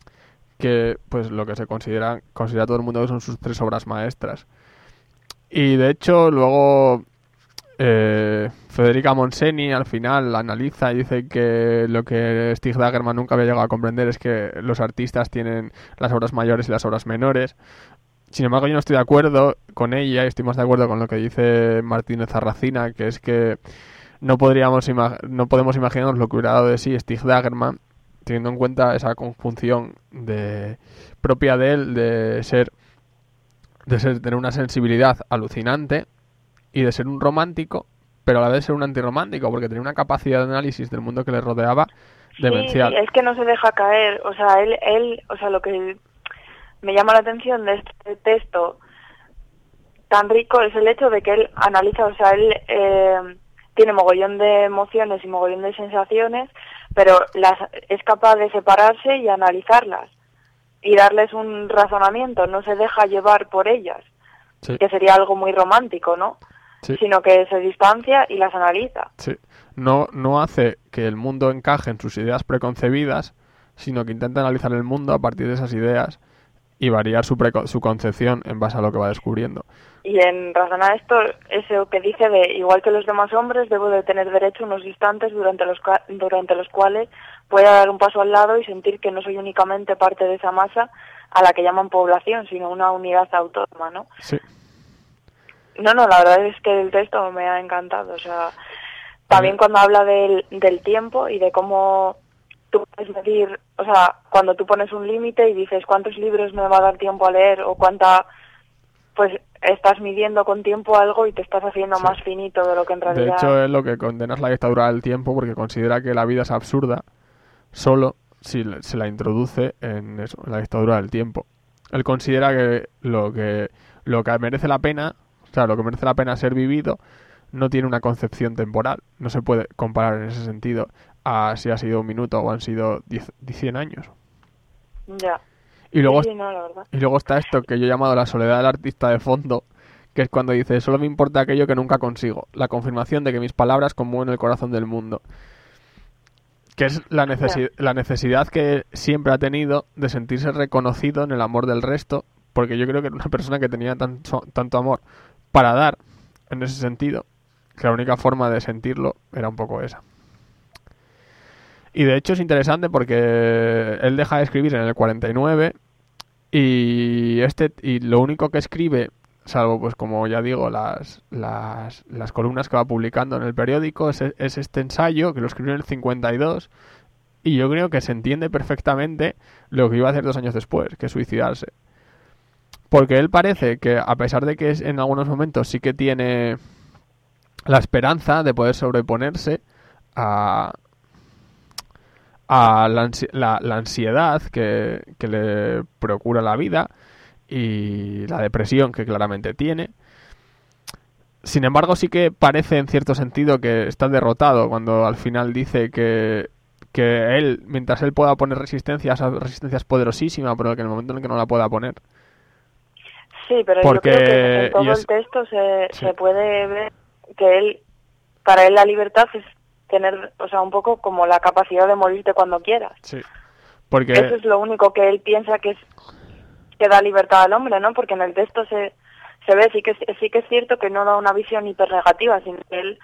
pues lo que se considera todo el mundo que son sus 3 obras maestras. Y de hecho luego Federica Monseni al final analiza y dice que lo que Stig Dagerman nunca había llegado a comprender es que los artistas tienen las obras mayores y las obras menores. Sin embargo, yo no estoy de acuerdo con ella y estoy más de acuerdo con lo que dice Martínez Arracina, que es que no podemos imaginarnos lo que hubiera dado de sí Stig Dagerman, teniendo en cuenta esa conjunción propia de él de tener una sensibilidad alucinante y de ser un romántico, pero a la vez ser un antirromántico, porque tenía una capacidad de análisis del mundo que le rodeaba demencial. Sí, es que no se deja caer, él, lo que me llama la atención de este texto tan rico es el hecho de que él analiza, él tiene mogollón de emociones y mogollón de sensaciones, pero es capaz de separarse y analizarlas y darles un razonamiento, no se deja llevar por ellas, sí. Que sería algo muy romántico, ¿no? Sí. Sino que se distancia y las analiza. Sí. No hace que el mundo encaje en sus ideas preconcebidas, sino que intenta analizar el mundo a partir de esas ideas y variar su concepción en base a lo que va descubriendo. Y en razón a esto, eso que dice de, igual que los demás hombres, debo de tener derecho a unos instantes durante los cuales pueda dar un paso al lado y sentir que no soy únicamente parte de esa masa a la que llaman población, sino una unidad autónoma, ¿no? Sí. No, la verdad es que el texto me ha encantado, también cuando habla del tiempo y de cómo tú puedes medir, cuando tú pones un límite y dices cuántos libros me va a dar tiempo a leer o pues estás midiendo con tiempo algo y te estás haciendo sí. Más finito de lo que en realidad... De hecho es lo que condena es la dictadura del tiempo, porque considera que la vida es absurda solo si se la introduce en la dictadura del tiempo. Él considera que lo que merece la pena, lo que merece la pena ser vivido, no tiene una concepción temporal. No se puede comparar en ese sentido a si ha sido un minuto o han sido 100 años. Ya. Y luego, sí, no, la verdad. Y luego está esto que yo he llamado la soledad del artista de fondo, que es cuando dice, solo me importa aquello que nunca consigo, la confirmación de que mis palabras conmueven el corazón del mundo. Que es la necesidad que siempre ha tenido de sentirse reconocido en el amor del resto, porque yo creo que era una persona que tenía tanto amor para dar en ese sentido, que la única forma de sentirlo era un poco esa. Y de hecho es interesante porque él deja de escribir en el 49 y lo único que escribe, salvo pues como ya digo las columnas que va publicando en el periódico, es este ensayo que lo escribió en el 52, y yo creo que se entiende perfectamente lo que iba a hacer 2 años después, que es suicidarse. Porque él parece que, a pesar de que en algunos momentos sí que tiene la esperanza de poder sobreponerse a la ansiedad que le procura la vida y la depresión que claramente tiene. Sin embargo, sí que parece en cierto sentido que está derrotado cuando al final dice que él, mientras él pueda poner resistencia, esa resistencia es poderosísima, pero que en el momento en el que no la pueda poner. Sí, pero Porque, yo creo que en todo el texto se puede ver que para él la libertad es tener, o sea, un poco como la capacidad de morirte cuando quieras. Sí. Porque eso es lo único que él piensa que da libertad al hombre, ¿no? Porque en el texto se ve, sí que es cierto que no da una visión hipernegativa, sino que él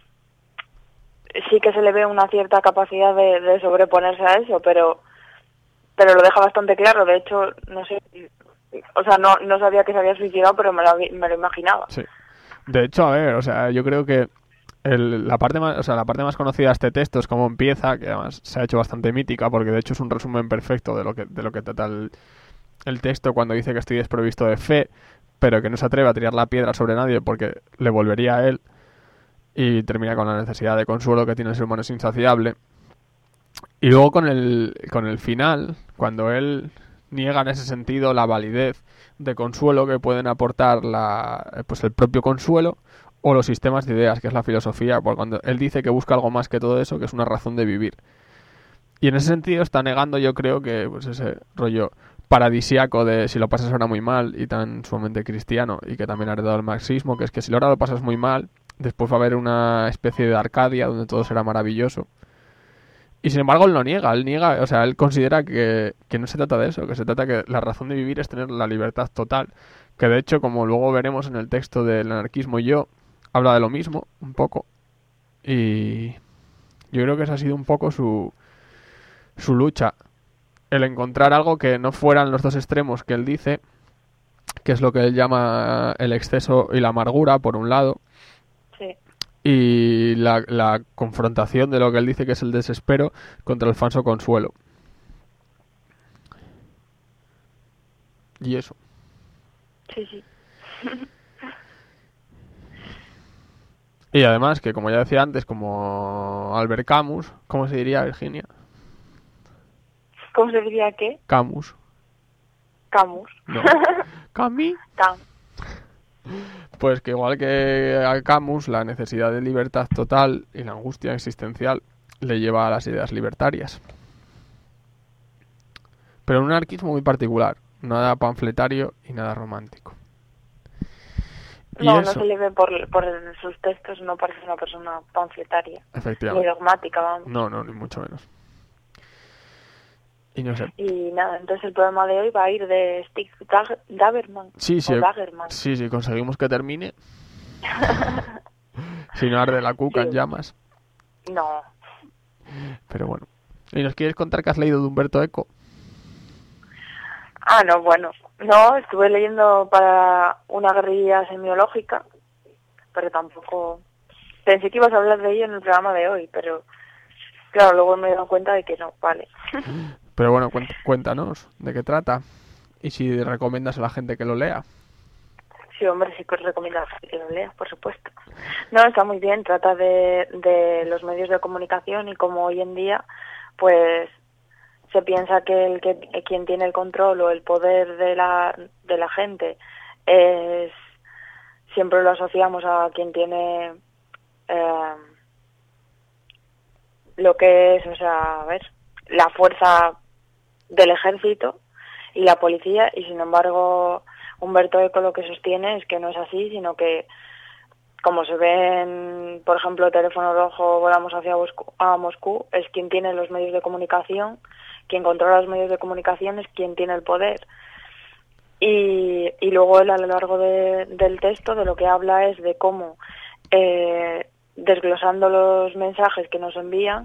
sí que se le ve una cierta capacidad de sobreponerse a eso, pero lo deja bastante claro. De hecho, no sé, o sea, no sabía que se había suicidado, pero me lo imaginaba. Sí. De hecho, a ver, o sea, yo creo que la parte más conocida de este texto es cómo empieza, que además se ha hecho bastante mítica, porque de hecho es un resumen perfecto de lo que trata el texto, cuando dice que estoy desprovisto de fe, pero que no se atreve a tirar la piedra sobre nadie porque le volvería a él, y termina con la necesidad de consuelo que tiene el ser humano, es insaciable. Y luego con el final, cuando él niega en ese sentido la validez de consuelo que pueden aportar el propio consuelo o los sistemas de ideas, que es la filosofía, porque cuando él dice que busca algo más que todo eso, que es una razón de vivir. Y en ese sentido está negando, yo creo, que pues ese rollo paradisíaco de si lo pasas ahora muy mal y tan sumamente cristiano, y que también ha heredado el marxismo, que es que si ahora lo pasas muy mal, después va a haber una especie de Arcadia donde todo será maravilloso. Y sin embargo él niega, o sea, él considera que no se trata de eso, que se trata que la razón de vivir es tener la libertad total, que de hecho, como luego veremos en el texto del anarquismo y yo, habla de lo mismo, un poco, y yo creo que esa ha sido un poco su lucha, el encontrar algo que no fueran los dos extremos que él dice, que es lo que él llama el exceso y la amargura, por un lado, sí, y la confrontación de lo que él dice que es el desespero contra el falso consuelo. Y eso. Sí. Y además que, como ya decía antes, como Albert Camus, ¿cómo se diría, Virginia? ¿Cómo se diría qué? Camus. Camus. No. Camus. Cam. Pues que igual que a Camus, la necesidad de libertad total y la angustia existencial le lleva a las ideas libertarias. Pero en un anarquismo muy particular, nada panfletario y nada romántico. Y No eso, se le ve por sus textos, no parece una persona panfletaria, ni efectivamente. dogmática, vamos. No, ni mucho menos. Y no sé. Y nada, entonces el programa de hoy va a ir de Stig Dagerman. Sí, Dagerman. sí, conseguimos que termine. Si no arde la cuca en llamas. No. Pero bueno. ¿Y nos quieres contar que has leído de Humberto Eco? Ah, no, bueno. No, estuve leyendo para una guerrilla semiológica, pero tampoco... Pensé que ibas a hablar de ello en el programa de hoy, pero claro, luego me he dado cuenta de que no, vale. Pero bueno, cuéntanos de qué trata y si recomiendas a la gente que lo lea. Sí, hombre, sí que os recomiendo a la gente que lo lea, por supuesto. No, está muy bien, trata de los medios de comunicación y cómo hoy en día, pues, se piensa que quien tiene el control o el poder de la gente es... Siempre lo asociamos a quien tiene lo que es, o sea, a ver, la fuerza del ejército y la policía, y sin embargo Humberto Eco lo que sostiene es que no es así, sino que, como se ve en, por ejemplo, Teléfono Rojo, Volamos hacia Moscú, es quien tiene los medios de comunicación, quien controla los medios de comunicación es quien tiene el poder. Y luego él, a lo largo del texto, de lo que habla es de cómo, desglosando los mensajes que nos envían,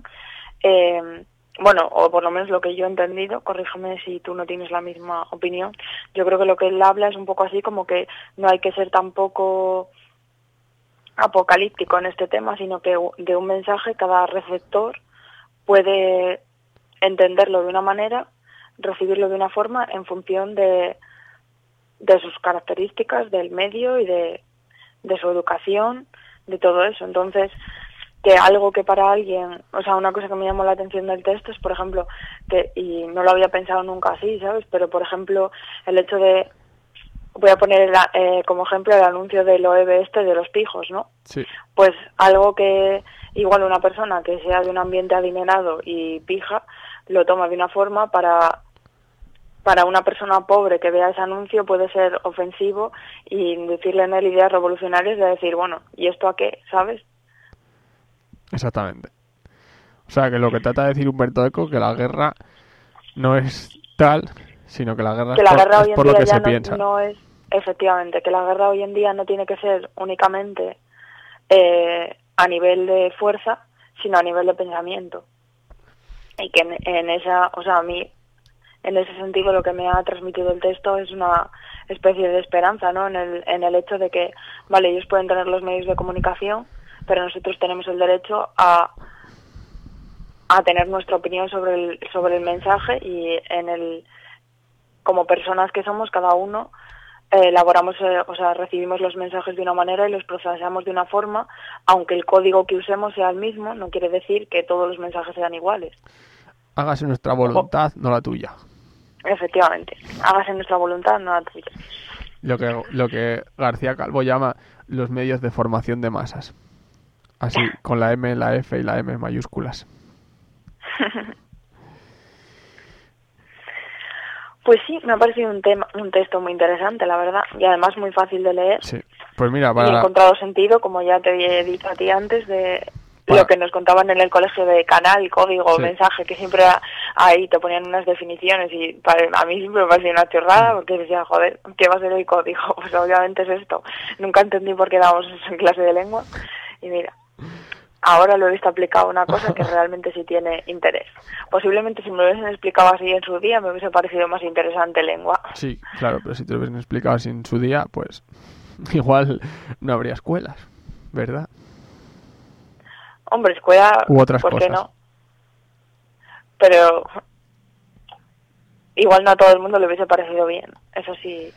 bueno, o por lo menos lo que yo he entendido, corrígeme si tú no tienes la misma opinión, yo creo que lo que él habla es un poco así como que no hay que ser tampoco apocalíptico en este tema, sino que de un mensaje cada receptor puede entenderlo de una manera, recibirlo de una forma en función de sus características, del medio y de su educación, de todo eso. Entonces, que algo que para alguien, o sea, una cosa que me llamó la atención del texto es, por ejemplo, que, y no lo había pensado nunca así, ¿sabes? Pero, por ejemplo, el hecho de, voy a poner como ejemplo el anuncio del OEB de los pijos, ¿no? Sí. Pues algo que igual una persona que sea de un ambiente adinerado y pija, lo toma de una forma para una persona pobre que vea ese anuncio puede ser ofensivo y inducirle en él ideas revolucionarias de decir, bueno, ¿y esto a qué? ¿Sabes? Exactamente. O sea, que lo que trata de decir Humberto Eco, que la guerra no es tal, sino que la guerra que es la guerra hoy en por lo día que ya se piensa. no es, efectivamente, que la guerra hoy en día no tiene que ser únicamente a nivel de fuerza, sino a nivel de pensamiento. Y que en esa, o sea, a mí, en ese sentido, lo que me ha transmitido el texto es una especie de esperanza, ¿no? En el hecho de que, vale, ellos pueden tener los medios de comunicación, pero nosotros tenemos el derecho a tener nuestra opinión sobre el mensaje y como personas que somos, cada uno elaboramos, o sea, recibimos los mensajes de una manera y los procesamos de una forma, aunque el código que usemos sea el mismo, no quiere decir que todos los mensajes sean iguales. Hágase nuestra voluntad, no la tuya. Efectivamente, hágase nuestra voluntad, no la tuya. Lo que García Calvo llama los medios de formación de masas. Así, con la M, la F y la M mayúsculas. Pues sí, me ha parecido un texto muy interesante, la verdad, y además muy fácil de leer. Sí, pues mira, y he encontrado sentido, como ya te he dicho a ti antes, de lo que nos contaban en el colegio de canal, código, sí, mensaje, que siempre ahí te ponían unas definiciones y a mí siempre me parecía una chorrada porque decía, joder, ¿qué va a ser el código? Pues obviamente es esto. Nunca entendí por qué dábamos eso en clase de lengua y mira, ahora lo he visto aplicado a una cosa que realmente sí tiene interés. Posiblemente si me lo hubiesen explicado así en su día me hubiese parecido más interesante lengua. Sí, claro, pero si te lo hubiesen explicado así en su día, pues igual no habría escuelas, ¿verdad? Hombre, escuela, u otras ¿por cosas? qué no? Pero igual no a todo el mundo le hubiese parecido bien, eso sí.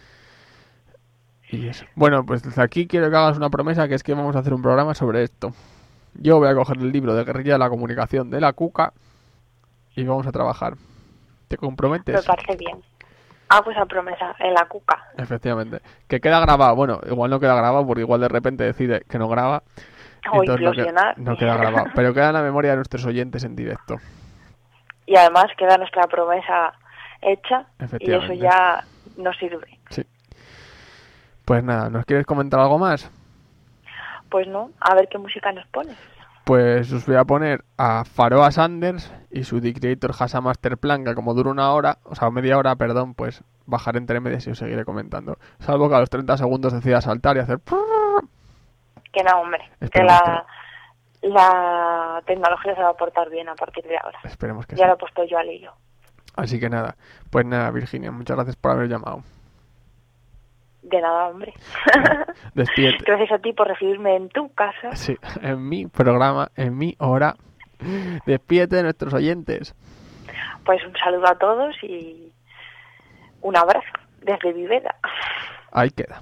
Y eso. Bueno, pues desde aquí quiero que hagas una promesa, que es que vamos a hacer un programa sobre esto. Yo voy a coger el libro de Guerrilla de la Comunicación de la Cuca y vamos a trabajar. ¿Te comprometes? Me parece bien. Ah, pues a promesa, en la Cuca. Efectivamente. Que queda grabado. Bueno, igual no queda grabado porque igual de repente decide que no graba. O entonces implosionar. no queda grabado. Pero queda en la memoria de nuestros oyentes en directo. Y además queda nuestra promesa hecha y eso ya nos sirve. Sí. Pues nada, ¿nos quieres comentar algo más? Pues no, a ver qué música nos pones. Pues os voy a poner a Pharoah Sanders y su Dictator Has a Master Plan, que como dura una hora, o sea, media hora, perdón, pues bajaré entre medias y os seguiré comentando. Salvo que a los 30 segundos decida saltar y hacer... Que no, hombre, Esperemos que la tecnología se va a portar bien a partir de ahora. Esperemos que ya sí. lo he puesto yo al hilo. Así que nada, pues nada, Virginia, muchas gracias por haber llamado. De nada, hombre. Despídete. Gracias a ti por recibirme en tu casa. Sí, en mi programa, en mi hora. Despídete de nuestros oyentes. Pues un saludo a todos y un abrazo desde Viveda. Ahí queda.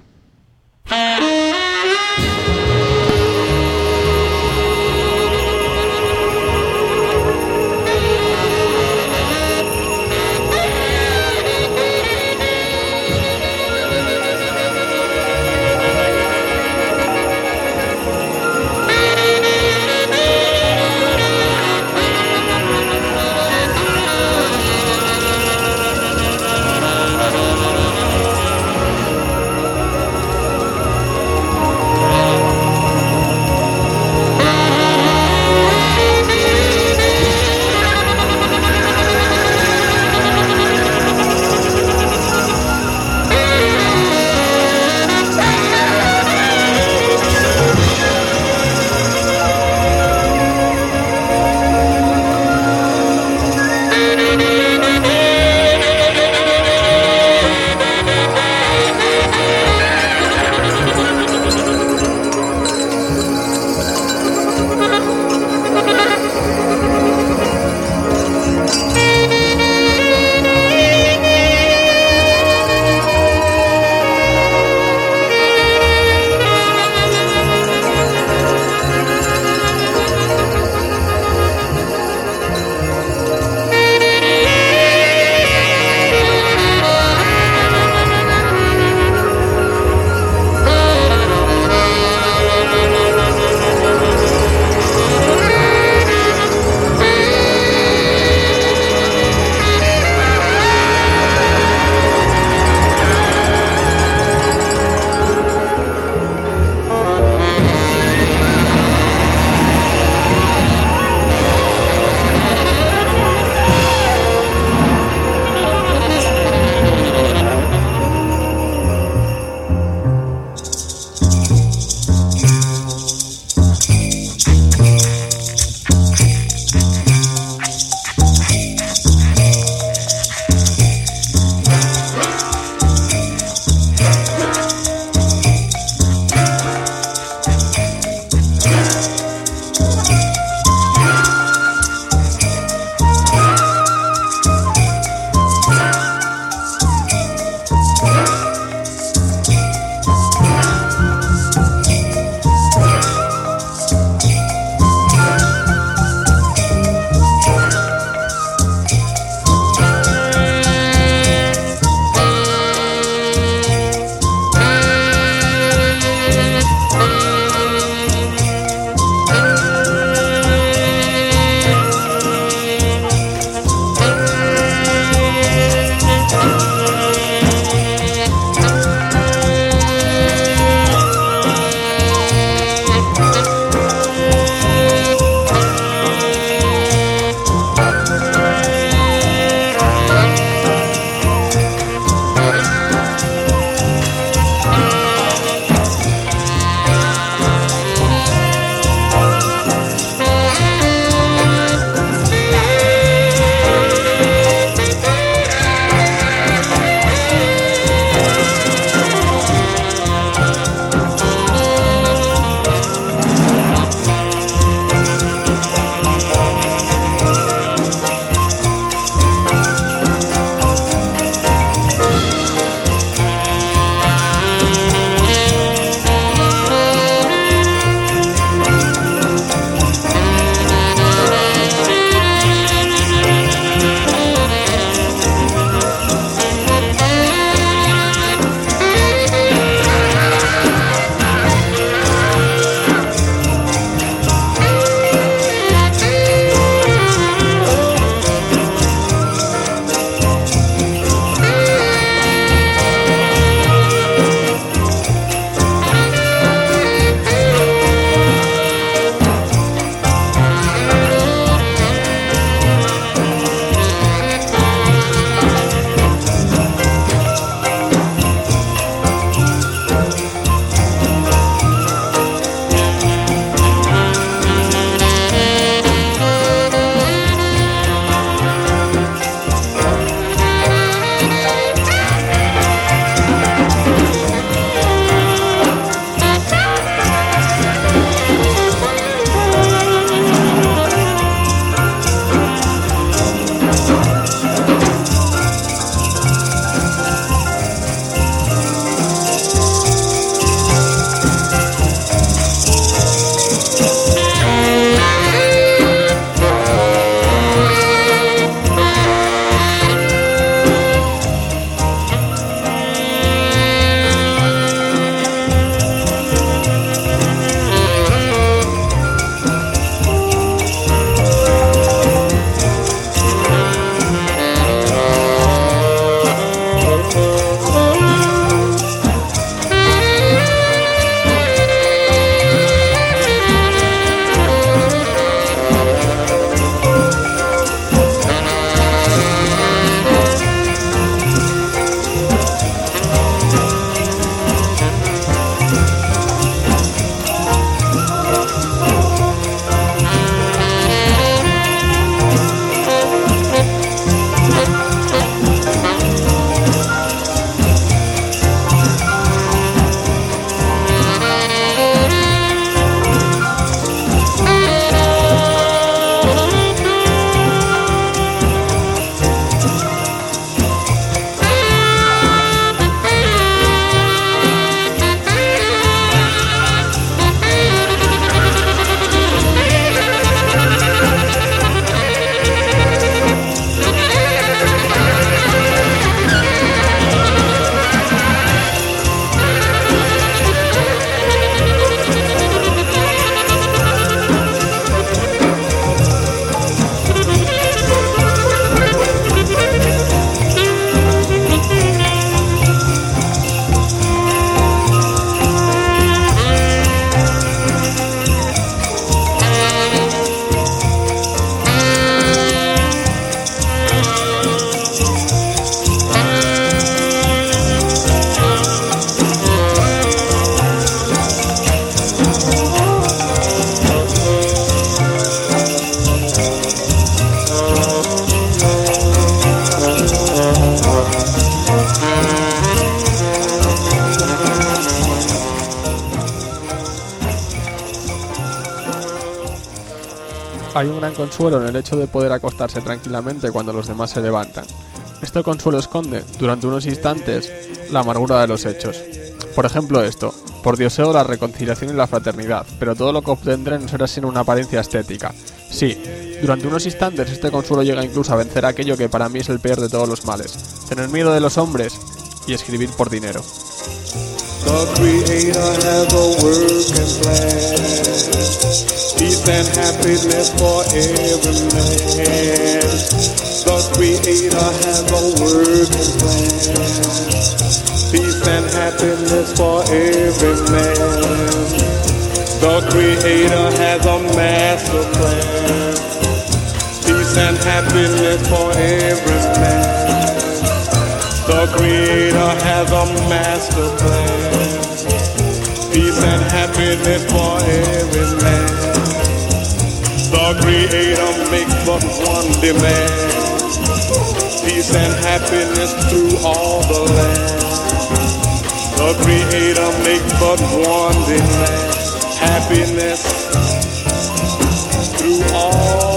hay un gran consuelo en el hecho de poder acostarse tranquilamente cuando los demás se levantan. Este consuelo esconde, durante unos instantes, la amargura de los hechos. Por ejemplo esto: por Dioseo la reconciliación y la fraternidad, pero todo lo que obtendré no será sino una apariencia estética. Sí, durante unos instantes este consuelo llega incluso a vencer aquello que para mí es el peor de todos los males: tener miedo de los hombres y escribir por dinero. The Creator has a working plan, peace and happiness for every man. The Creator has a working plan, peace and happiness for every man. The Creator has a master plan, peace and happiness for every man. The Creator has a master plan, peace and happiness for every man. The Creator makes but one demand, peace and happiness through all the land. The Creator makes but one demand, happiness through all.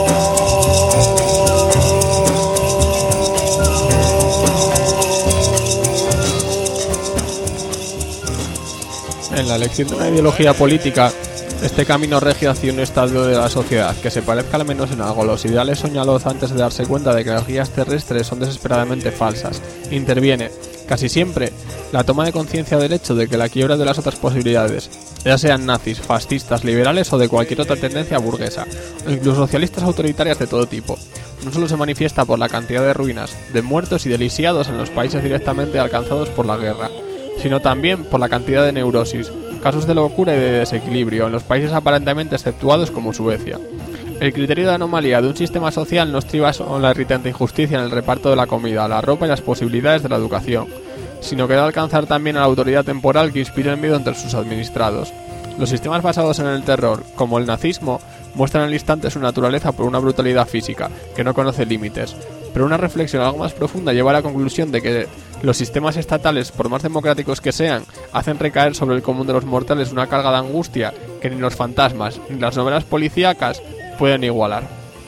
En la elección de una ideología política, este camino regio hacia un estadio de la sociedad que se parezca al menos en algo a los ideales soñados antes de darse cuenta de que las guías terrestres son desesperadamente falsas. Interviene, casi siempre, la toma de conciencia del hecho de que la quiebra de las otras posibilidades, ya sean nazis, fascistas, liberales o de cualquier otra tendencia burguesa, o incluso socialistas autoritarias de todo tipo, no solo se manifiesta por la cantidad de ruinas, de muertos y de lisiados en los países directamente alcanzados por la guerra, sino también por la cantidad de neurosis, casos de locura y de desequilibrio en los países aparentemente exceptuados como Suecia. El criterio de anomalía de un sistema social no estriba solo en la irritante injusticia en el reparto de la comida, la ropa y las posibilidades de la educación, sino que da a alcanzar también a la autoridad temporal que inspira el miedo entre sus administrados. Los sistemas basados en el terror, como el nazismo, muestran al instante su naturaleza por una brutalidad física, que no conoce límites, pero una reflexión algo más profunda lleva a la conclusión de que los sistemas estatales, por más democráticos que sean, hacen recaer sobre el común de los mortales una carga de angustia que ni los fantasmas ni las novelas policíacas pueden igualar.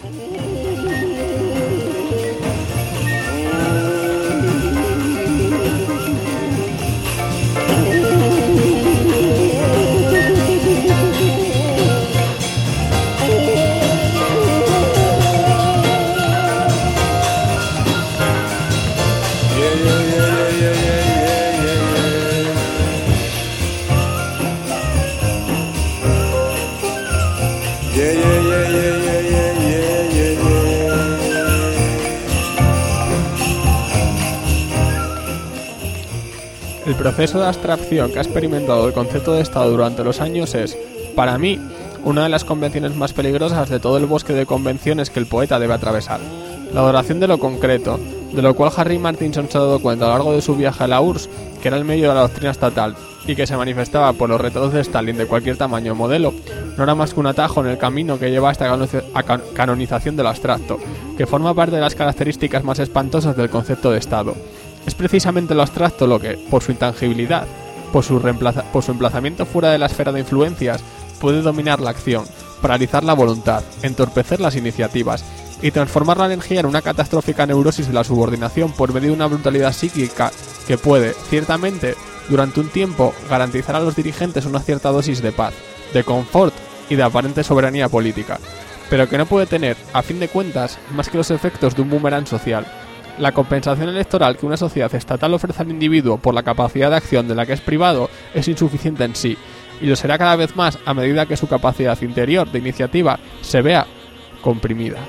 El proceso de abstracción que ha experimentado el concepto de Estado durante los años es, para mí, una de las convenciones más peligrosas de todo el bosque de convenciones que el poeta debe atravesar. La adoración de lo concreto, de lo cual Harry Martinson se ha dado cuenta a lo largo de su viaje a la URSS, que era el medio de la doctrina estatal, y que se manifestaba por los retratos de Stalin de cualquier tamaño o modelo, no era más que un atajo en el camino que lleva a esta canonización del abstracto, que forma parte de las características más espantosas del concepto de Estado. Es precisamente lo abstracto lo que, por su intangibilidad, por su emplazamiento fuera de la esfera de influencias, puede dominar la acción, paralizar la voluntad, entorpecer las iniciativas y transformar la energía en una catastrófica neurosis de la subordinación por medio de una brutalidad psíquica que puede, ciertamente, durante un tiempo, garantizar a los dirigentes una cierta dosis de paz, de confort y de aparente soberanía política, pero que no puede tener, a fin de cuentas, más que los efectos de un boomerang social. La compensación electoral que una sociedad estatal ofrece al individuo por la capacidad de acción de la que es privado es insuficiente en sí, y lo será cada vez más a medida que su capacidad interior de iniciativa se vea comprimida.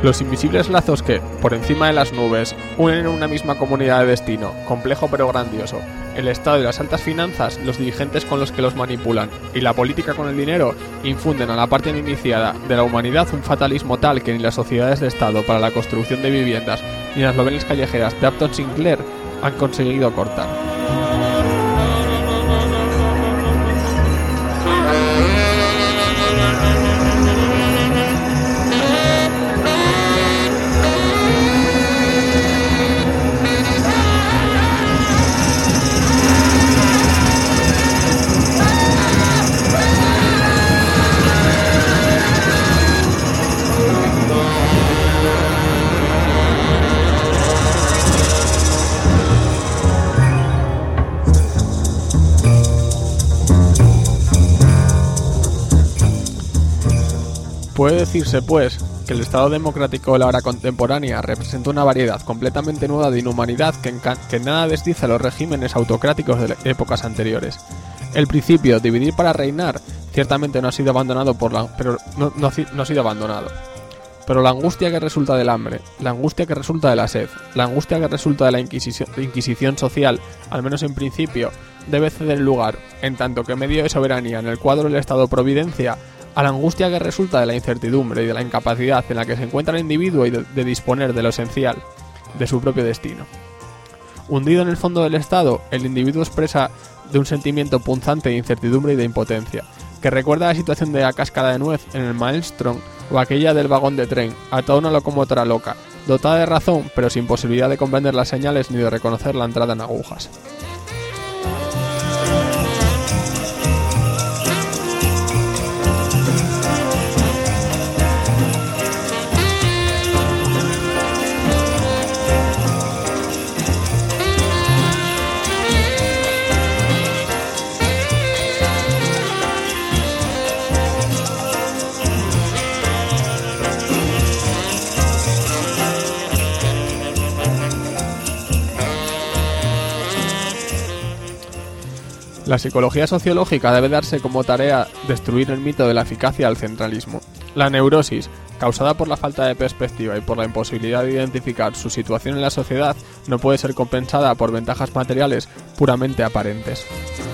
Los invisibles lazos que, por encima de las nubes, unen en una misma comunidad de destino, complejo pero grandioso, el Estado y las altas finanzas, los dirigentes con los que los manipulan, y la política con el dinero, infunden a la parte iniciada de la humanidad un fatalismo tal que ni las sociedades de Estado para la construcción de viviendas ni las novelas callejeras de Upton Sinclair han conseguido cortar. Puede decirse, pues, que el Estado democrático de la era contemporánea representa una variedad completamente nueva de inhumanidad que nada desdice a los regímenes autocráticos de épocas anteriores. El principio, dividir para reinar, ciertamente no ha sido abandonado no ha sido abandonado. Pero la angustia que resulta del hambre, la angustia que resulta de la sed, la angustia que resulta de la inquisición social, al menos en principio, debe ceder lugar, en tanto que medio de soberanía en el cuadro del Estado-providencia, a la angustia que resulta de la incertidumbre y de la incapacidad en la que se encuentra el individuo y de disponer de lo esencial, de su propio destino. Hundido en el fondo del Estado, el individuo expresa de un sentimiento punzante de incertidumbre y de impotencia, que recuerda la situación de la cáscara de nuez en el Maelstrom o aquella del vagón de tren, atado a una locomotora loca, dotada de razón pero sin posibilidad de comprender las señales ni de reconocer la entrada en agujas. La psicología sociológica debe darse como tarea destruir el mito de la eficacia del centralismo. La neurosis, causada por la falta de perspectiva y por la imposibilidad de identificar su situación en la sociedad, no puede ser compensada por ventajas materiales puramente aparentes.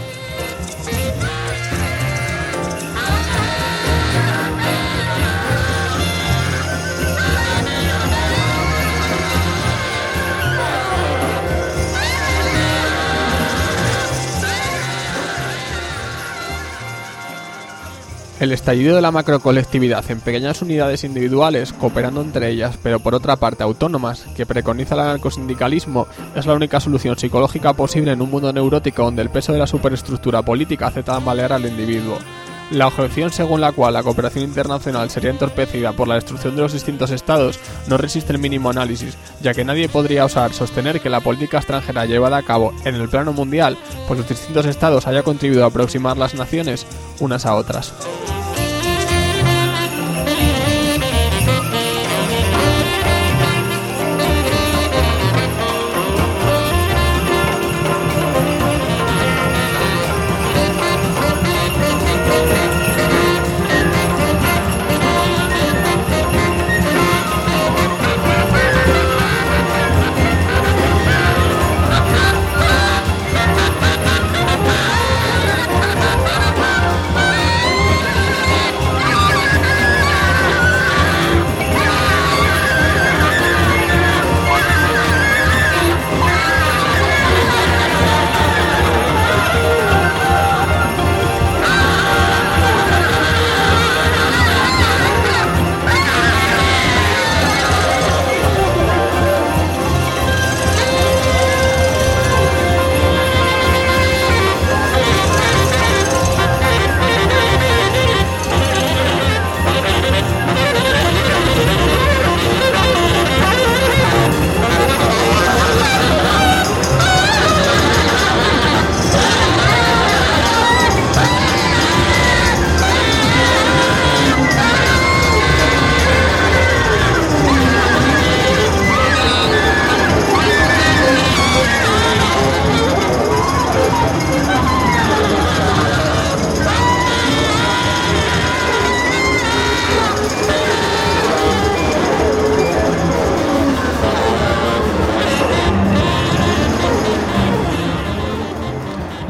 El estallido de la macrocolectividad en pequeñas unidades individuales, cooperando entre ellas, pero por otra parte autónomas, que preconiza el anarcosindicalismo, es la única solución psicológica posible en un mundo neurótico donde el peso de la superestructura política hace tambalear al individuo. La objeción según la cual la cooperación internacional sería entorpecida por la destrucción de los distintos estados no resiste el mínimo análisis, ya que nadie podría osar sostener que la política extranjera llevada a cabo en el plano mundial por los distintos estados haya contribuido a aproximar las naciones unas a otras.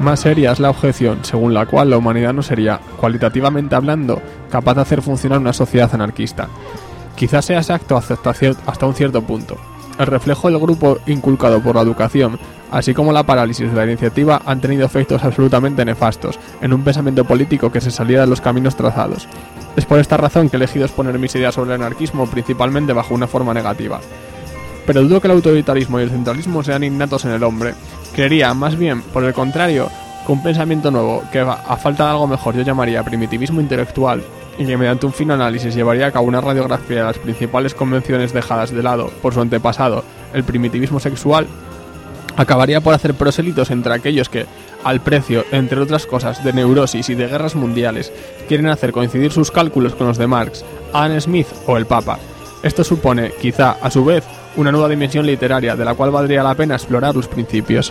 Más seria es la objeción según la cual la humanidad no sería, cualitativamente hablando, capaz de hacer funcionar una sociedad anarquista. Quizás sea exacto hasta un cierto punto. El reflejo del grupo inculcado por la educación, así como la parálisis de la iniciativa, han tenido efectos absolutamente nefastos en un pensamiento político que se salía de los caminos trazados. Es por esta razón que he elegido exponer mis ideas sobre el anarquismo principalmente bajo una forma negativa. Pero dudo que el autoritarismo y el centralismo sean innatos en el hombre. Creería, más bien, por el contrario, que un pensamiento nuevo, que a falta de algo mejor yo llamaría primitivismo intelectual, y que mediante un fino análisis llevaría a cabo una radiografía de las principales convenciones dejadas de lado por su antepasado, el primitivismo sexual, acabaría por hacer prosélitos entre aquellos que, al precio, entre otras cosas, de neurosis y de guerras mundiales, quieren hacer coincidir sus cálculos con los de Marx, Adam Smith o el Papa. Esto supone, quizá, a su vez, una nueva dimensión literaria de la cual valdría la pena explorar los principios.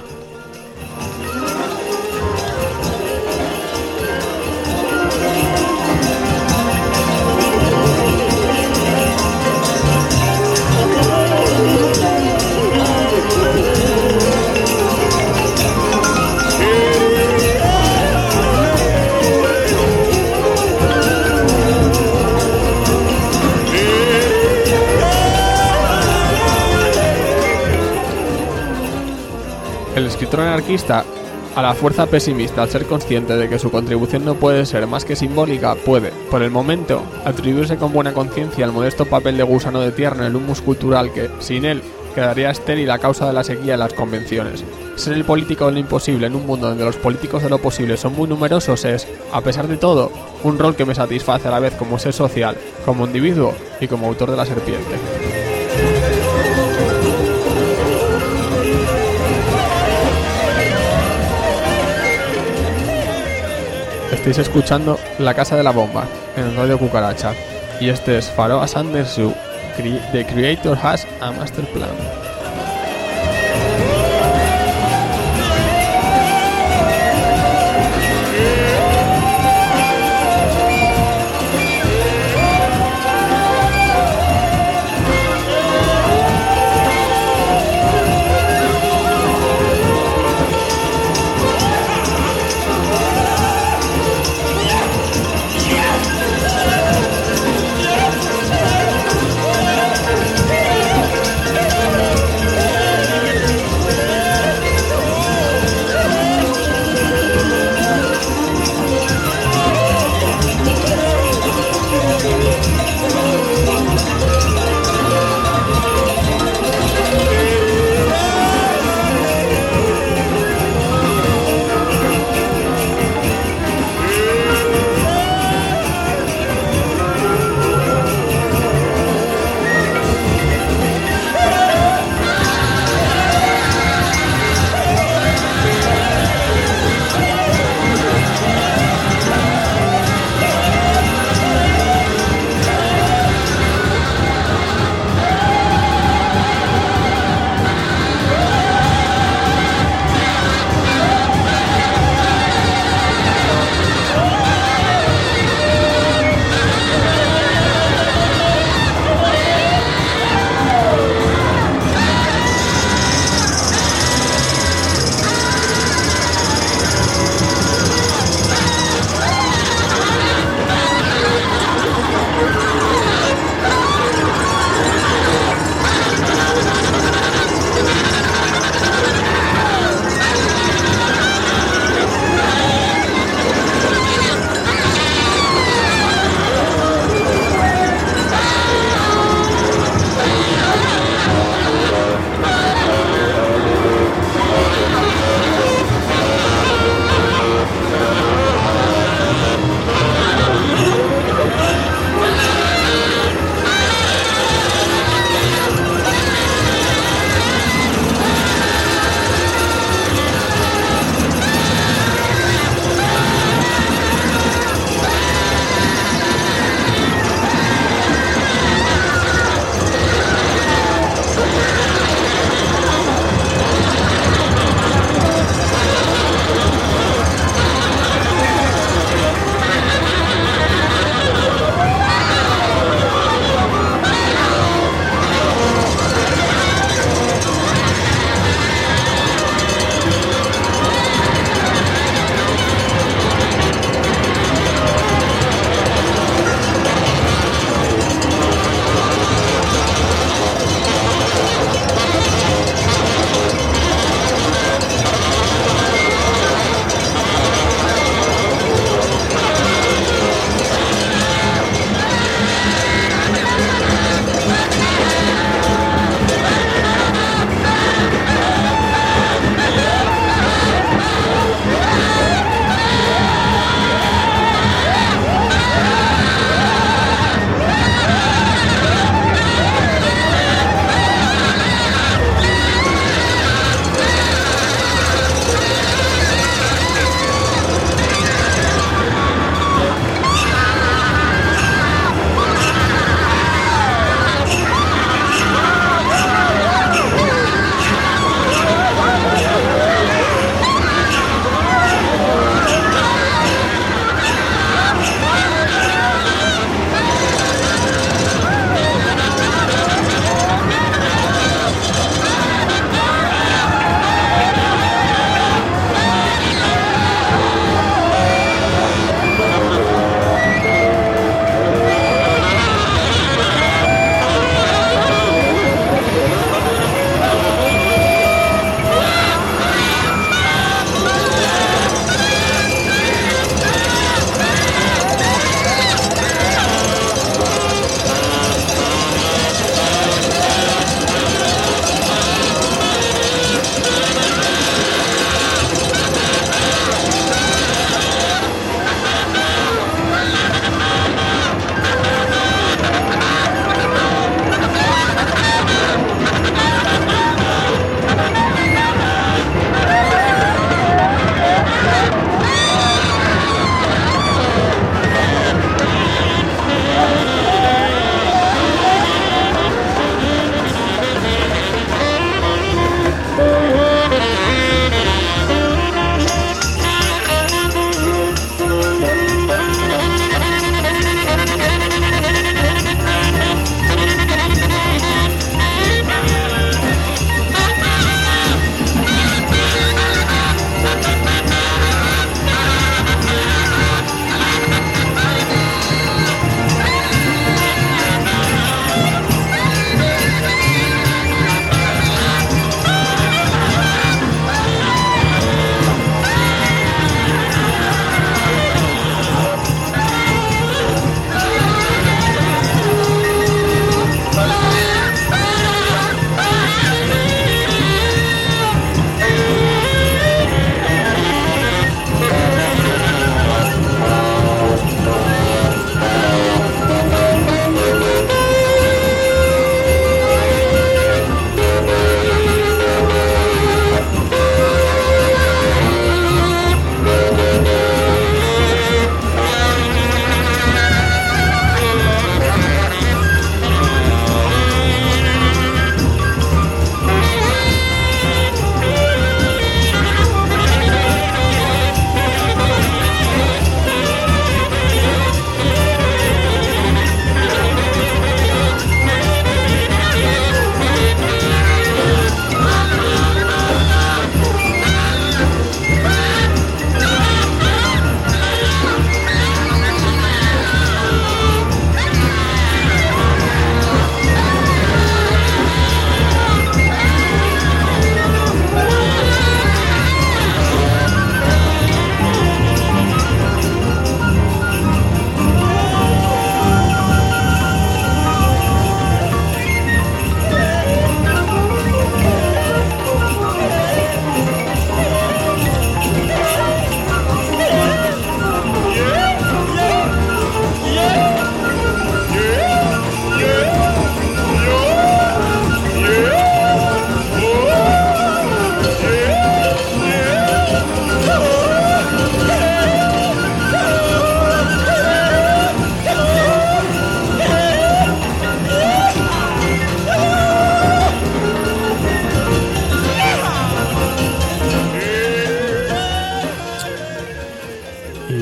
El escritor anarquista, a la fuerza pesimista, al ser consciente de que su contribución no puede ser más que simbólica, puede, por el momento, atribuirse con buena conciencia al modesto papel de gusano de tierra en el humus cultural que, sin él, quedaría estéril a causa de la sequía de las convenciones. Ser el político de lo imposible en un mundo donde los políticos de lo posible son muy numerosos es, a pesar de todo, un rol que me satisface a la vez como ser social, como individuo y como autor de La serpiente. Estáis escuchando La Casa de la Bomba en Radio Cucaracha y este es Pharoah Sanders Zoo. The Creator Has a Master Plan.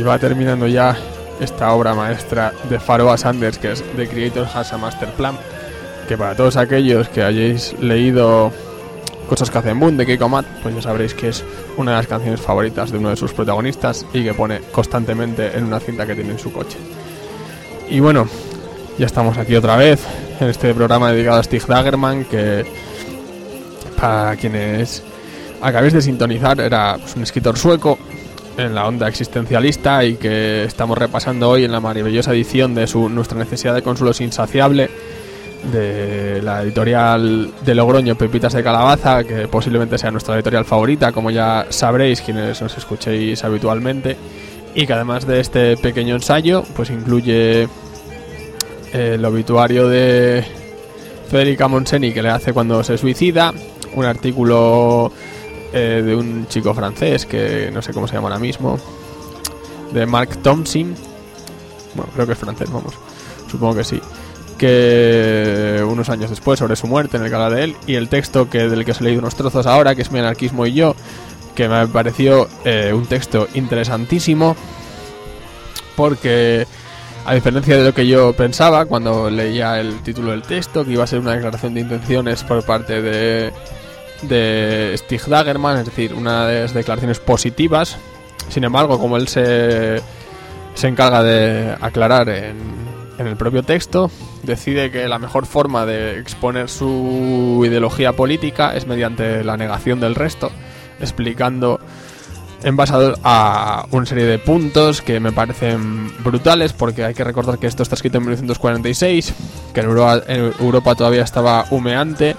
va terminando ya esta obra maestra de Pharoah Sanders, que es The Creator Has a Master Plan, que para todos aquellos que hayáis leído Cosas que hacen boom de Keiko Matt, pues ya sabréis que es una de las canciones favoritas de uno de sus protagonistas y que pone constantemente en una cinta que tiene en su coche. Y bueno, ya estamos aquí otra vez en este programa dedicado a Stig Dagerman, que para quienes acabéis de sintonizar era pues un escritor sueco en la onda existencialista y que estamos repasando hoy en la maravillosa edición de Nuestra necesidad de consuelo es insaciable, de la editorial de Logroño, Pepitas de Calabaza, que posiblemente sea nuestra editorial favorita, como ya sabréis quienes nos escuchéis habitualmente, y que además de este pequeño ensayo pues incluye el obituario de Federica Monseni, que le hace cuando se suicida, un artículo de un chico francés que no sé cómo se llama ahora mismo, de Mark Thompson, bueno, creo que es francés, vamos, supongo que sí, que unos años después, sobre su muerte, en el que habla de él, y el texto del que os he leído unos trozos ahora, que es Mi anarquismo y yo, que me pareció un texto interesantísimo, porque a diferencia de lo que yo pensaba cuando leía el título del texto, que iba a ser una declaración de intenciones por parte de Stig Dagerman, es decir, una de las declaraciones positivas, sin embargo, como él se encarga de aclarar en el propio texto, decide que la mejor forma de exponer su ideología política es mediante la negación del resto, explicando en base a una serie de puntos que me parecen brutales, porque hay que recordar que esto está escrito en 1946, que en Europa todavía estaba humeante,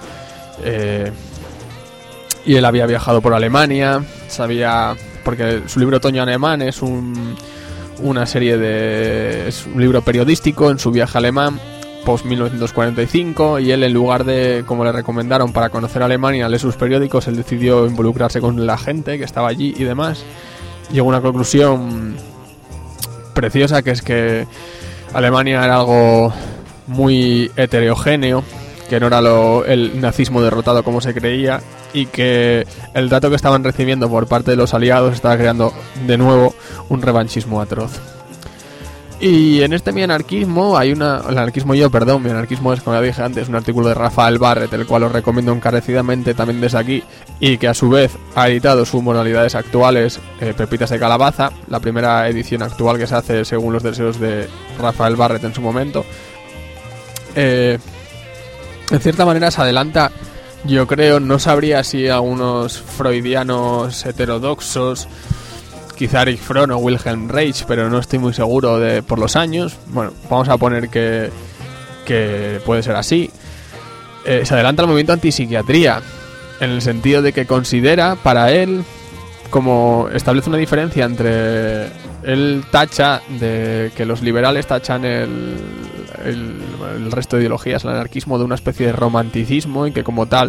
y él había viajado por Alemania, porque su libro Otoño Alemán es una serie es un libro periodístico en su viaje alemán post 1945, y él, en lugar de, como le recomendaron para conocer Alemania, leer sus periódicos, él decidió involucrarse con la gente que estaba allí y demás. Llegó a una conclusión preciosa, que es que Alemania era algo muy heterogéneo, que no era el nazismo derrotado como se creía, y que el dato que estaban recibiendo por parte de los aliados estaba creando de nuevo un revanchismo atroz. Y en este Mi anarquismo Mi anarquismo es, como ya dije antes, un artículo de Rafael Barrett, el cual os recomiendo encarecidamente también desde aquí, y que a su vez ha editado sus modalidades actuales, Pepitas de Calabaza, la primera edición actual que se hace según los deseos de Rafael Barrett en su momento. En cierta manera se adelanta, yo creo, no sabría si algunos freudianos heterodoxos, quizá Erich Fromm o Wilhelm Reich, pero no estoy muy seguro por los años. Bueno, vamos a poner que puede ser así. Se adelanta al movimiento antipsiquiatría, en el sentido de que considera, para él, como establece una diferencia entre, él tacha de que los liberales tachan el resto de ideologías, el anarquismo, de una especie de romanticismo, y que como tal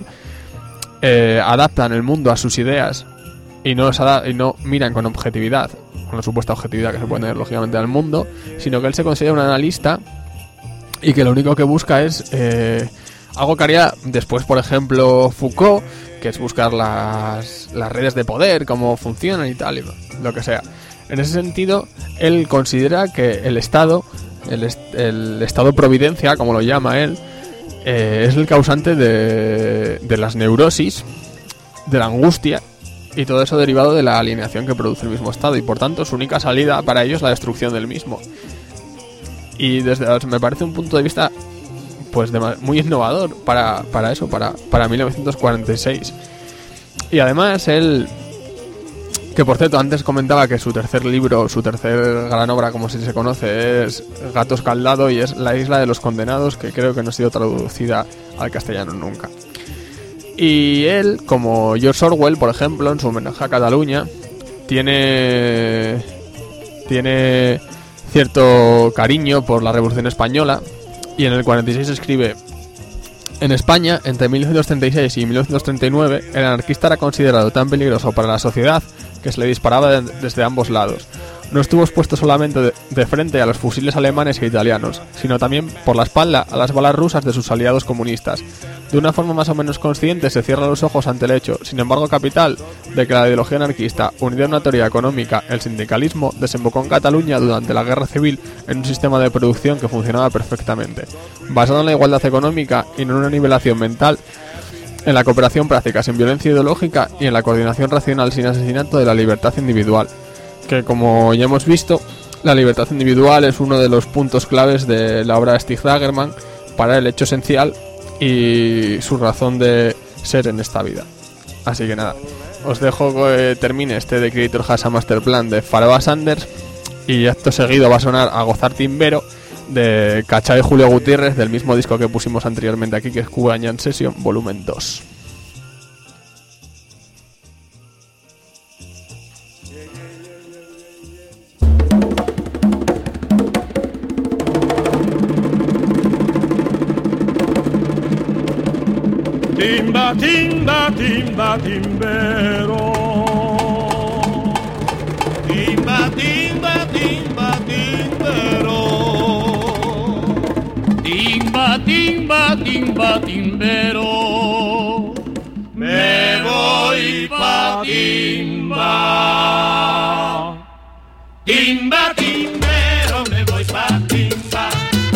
adaptan el mundo a sus ideas y no miran con objetividad, con la supuesta objetividad que se puede tener lógicamente al mundo, sino que él se considera un analista y que lo único que busca es algo que haría después, por ejemplo, Foucault, que es buscar las redes de poder, cómo funcionan y tal, y lo que sea. En ese sentido, él considera que el Estado, el Estado Providencia, como lo llama él, es el causante de las neurosis, de la angustia y todo eso derivado de la alienación que produce el mismo Estado, y por tanto su única salida para ello es la destrucción del mismo. Y me parece un punto de vista pues muy innovador para eso, para 1946. Y además él, que por cierto antes comentaba que su tercer gran obra, como se conoce, es Gato Escaldado, y es La isla de los condenados, que creo que no ha sido traducida al castellano nunca. Y él, como George Orwell, por ejemplo, en su homenaje a Cataluña, tiene cierto cariño por la Revolución Española, y en el 46 escribe: en España, entre 1936 y 1939, el anarquista era considerado tan peligroso para la sociedad que se le disparaba desde ambos lados. No estuvo expuesto solamente de frente a los fusiles alemanes e italianos, sino también por la espalda a las balas rusas de sus aliados comunistas. De una forma más o menos consciente se cierra los ojos ante el hecho, sin embargo capital, de que la ideología anarquista, unida a una teoría económica, el sindicalismo, desembocó en Cataluña durante la guerra civil en un sistema de producción que funcionaba perfectamente, basado en la igualdad económica y en una nivelación mental, en la cooperación práctica sin violencia ideológica y en la coordinación racional sin asesinato de la libertad individual, que como ya hemos visto, la libertad individual es uno de los puntos claves de la obra de Stig Dagerman para el hecho esencial y su razón de ser en esta vida. Así que nada, os dejo que termine este The Creator Has a Master Plan de Pharoah Sanders y acto seguido va a sonar A Gozar Timbero de Cachao y Julio Gutiérrez del mismo disco que pusimos anteriormente aquí, que es Cuba Jam Session volumen 2. Timba, timba, timba, timbero. Timba, timba, timba, timbero. Timba, timba, timba, timbero. Me voy pa' timba. Timba, timbero, me voy pa' timba.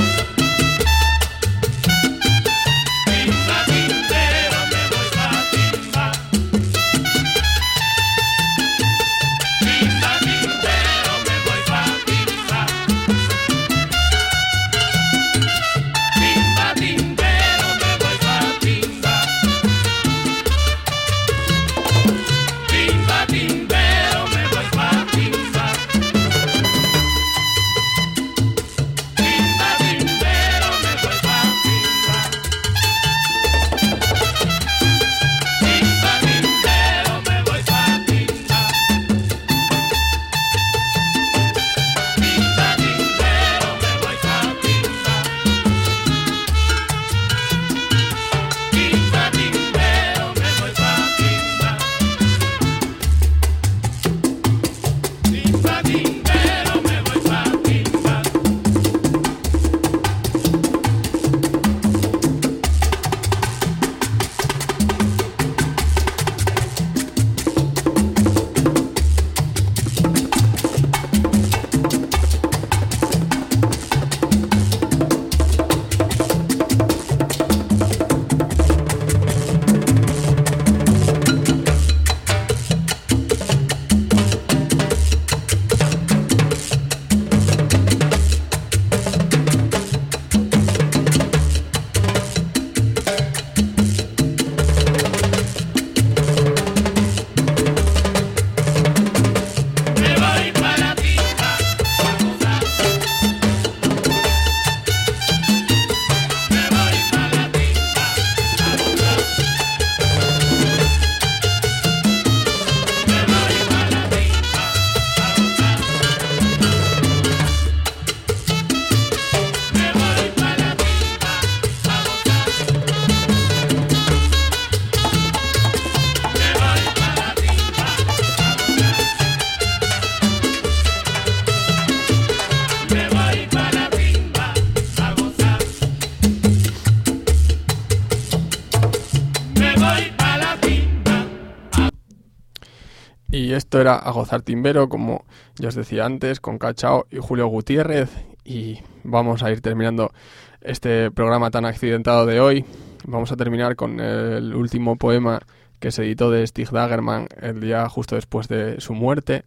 Y esto era A Gozar Timbero, como ya os decía antes, con Cachao y Julio Gutiérrez. Y vamos a ir terminando este programa tan accidentado de hoy. Vamos a terminar con el último poema que se editó de Stig Dagerman el día justo después de su muerte.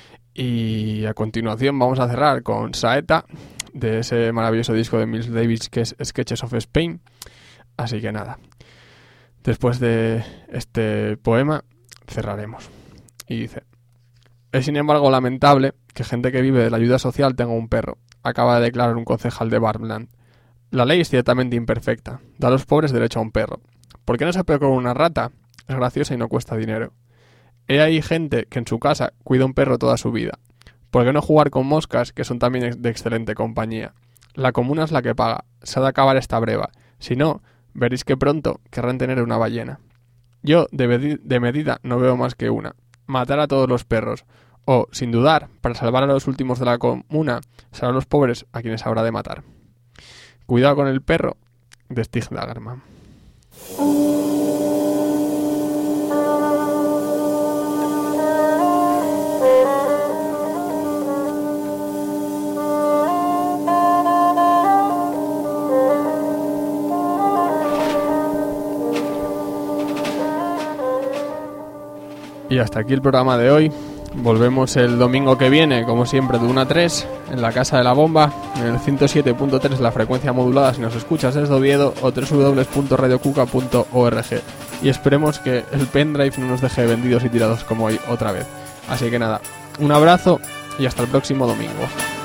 Y a continuación vamos a cerrar con Saeta, de ese maravilloso disco de Miles Davis que es Sketches of Spain. Así que nada, después de este poema cerraremos. Y dice: es sin embargo lamentable que gente que vive de la ayuda social tenga un perro, acaba de declarar un concejal de Barmland. La ley es ciertamente imperfecta, da a los pobres derecho a un perro. ¿Por qué no se puede con una rata? Es graciosa y no cuesta dinero. He ahí gente que en su casa cuida un perro toda su vida. ¿Por qué no jugar con moscas, que son también de excelente compañía? La comuna es la que paga, se ha de acabar esta breva. Si no, veréis que pronto querrán tener una ballena. Yo, de medida, no veo más que una: matar a todos los perros. O, sin dudar, para salvar a los últimos de la comuna, serán los pobres a quienes habrá de matar. Cuidado con el perro, de Stig Dagerman. Y hasta aquí el programa de hoy. Volvemos el domingo que viene, como siempre, de 1 a 3, en la Casa de la Bomba, en el 107.3, la frecuencia modulada, si nos escuchas desde Oviedo, o www.radiocuca.org. Y esperemos que el pendrive no nos deje vendidos y tirados como hoy otra vez. Así que nada, un abrazo y hasta el próximo domingo.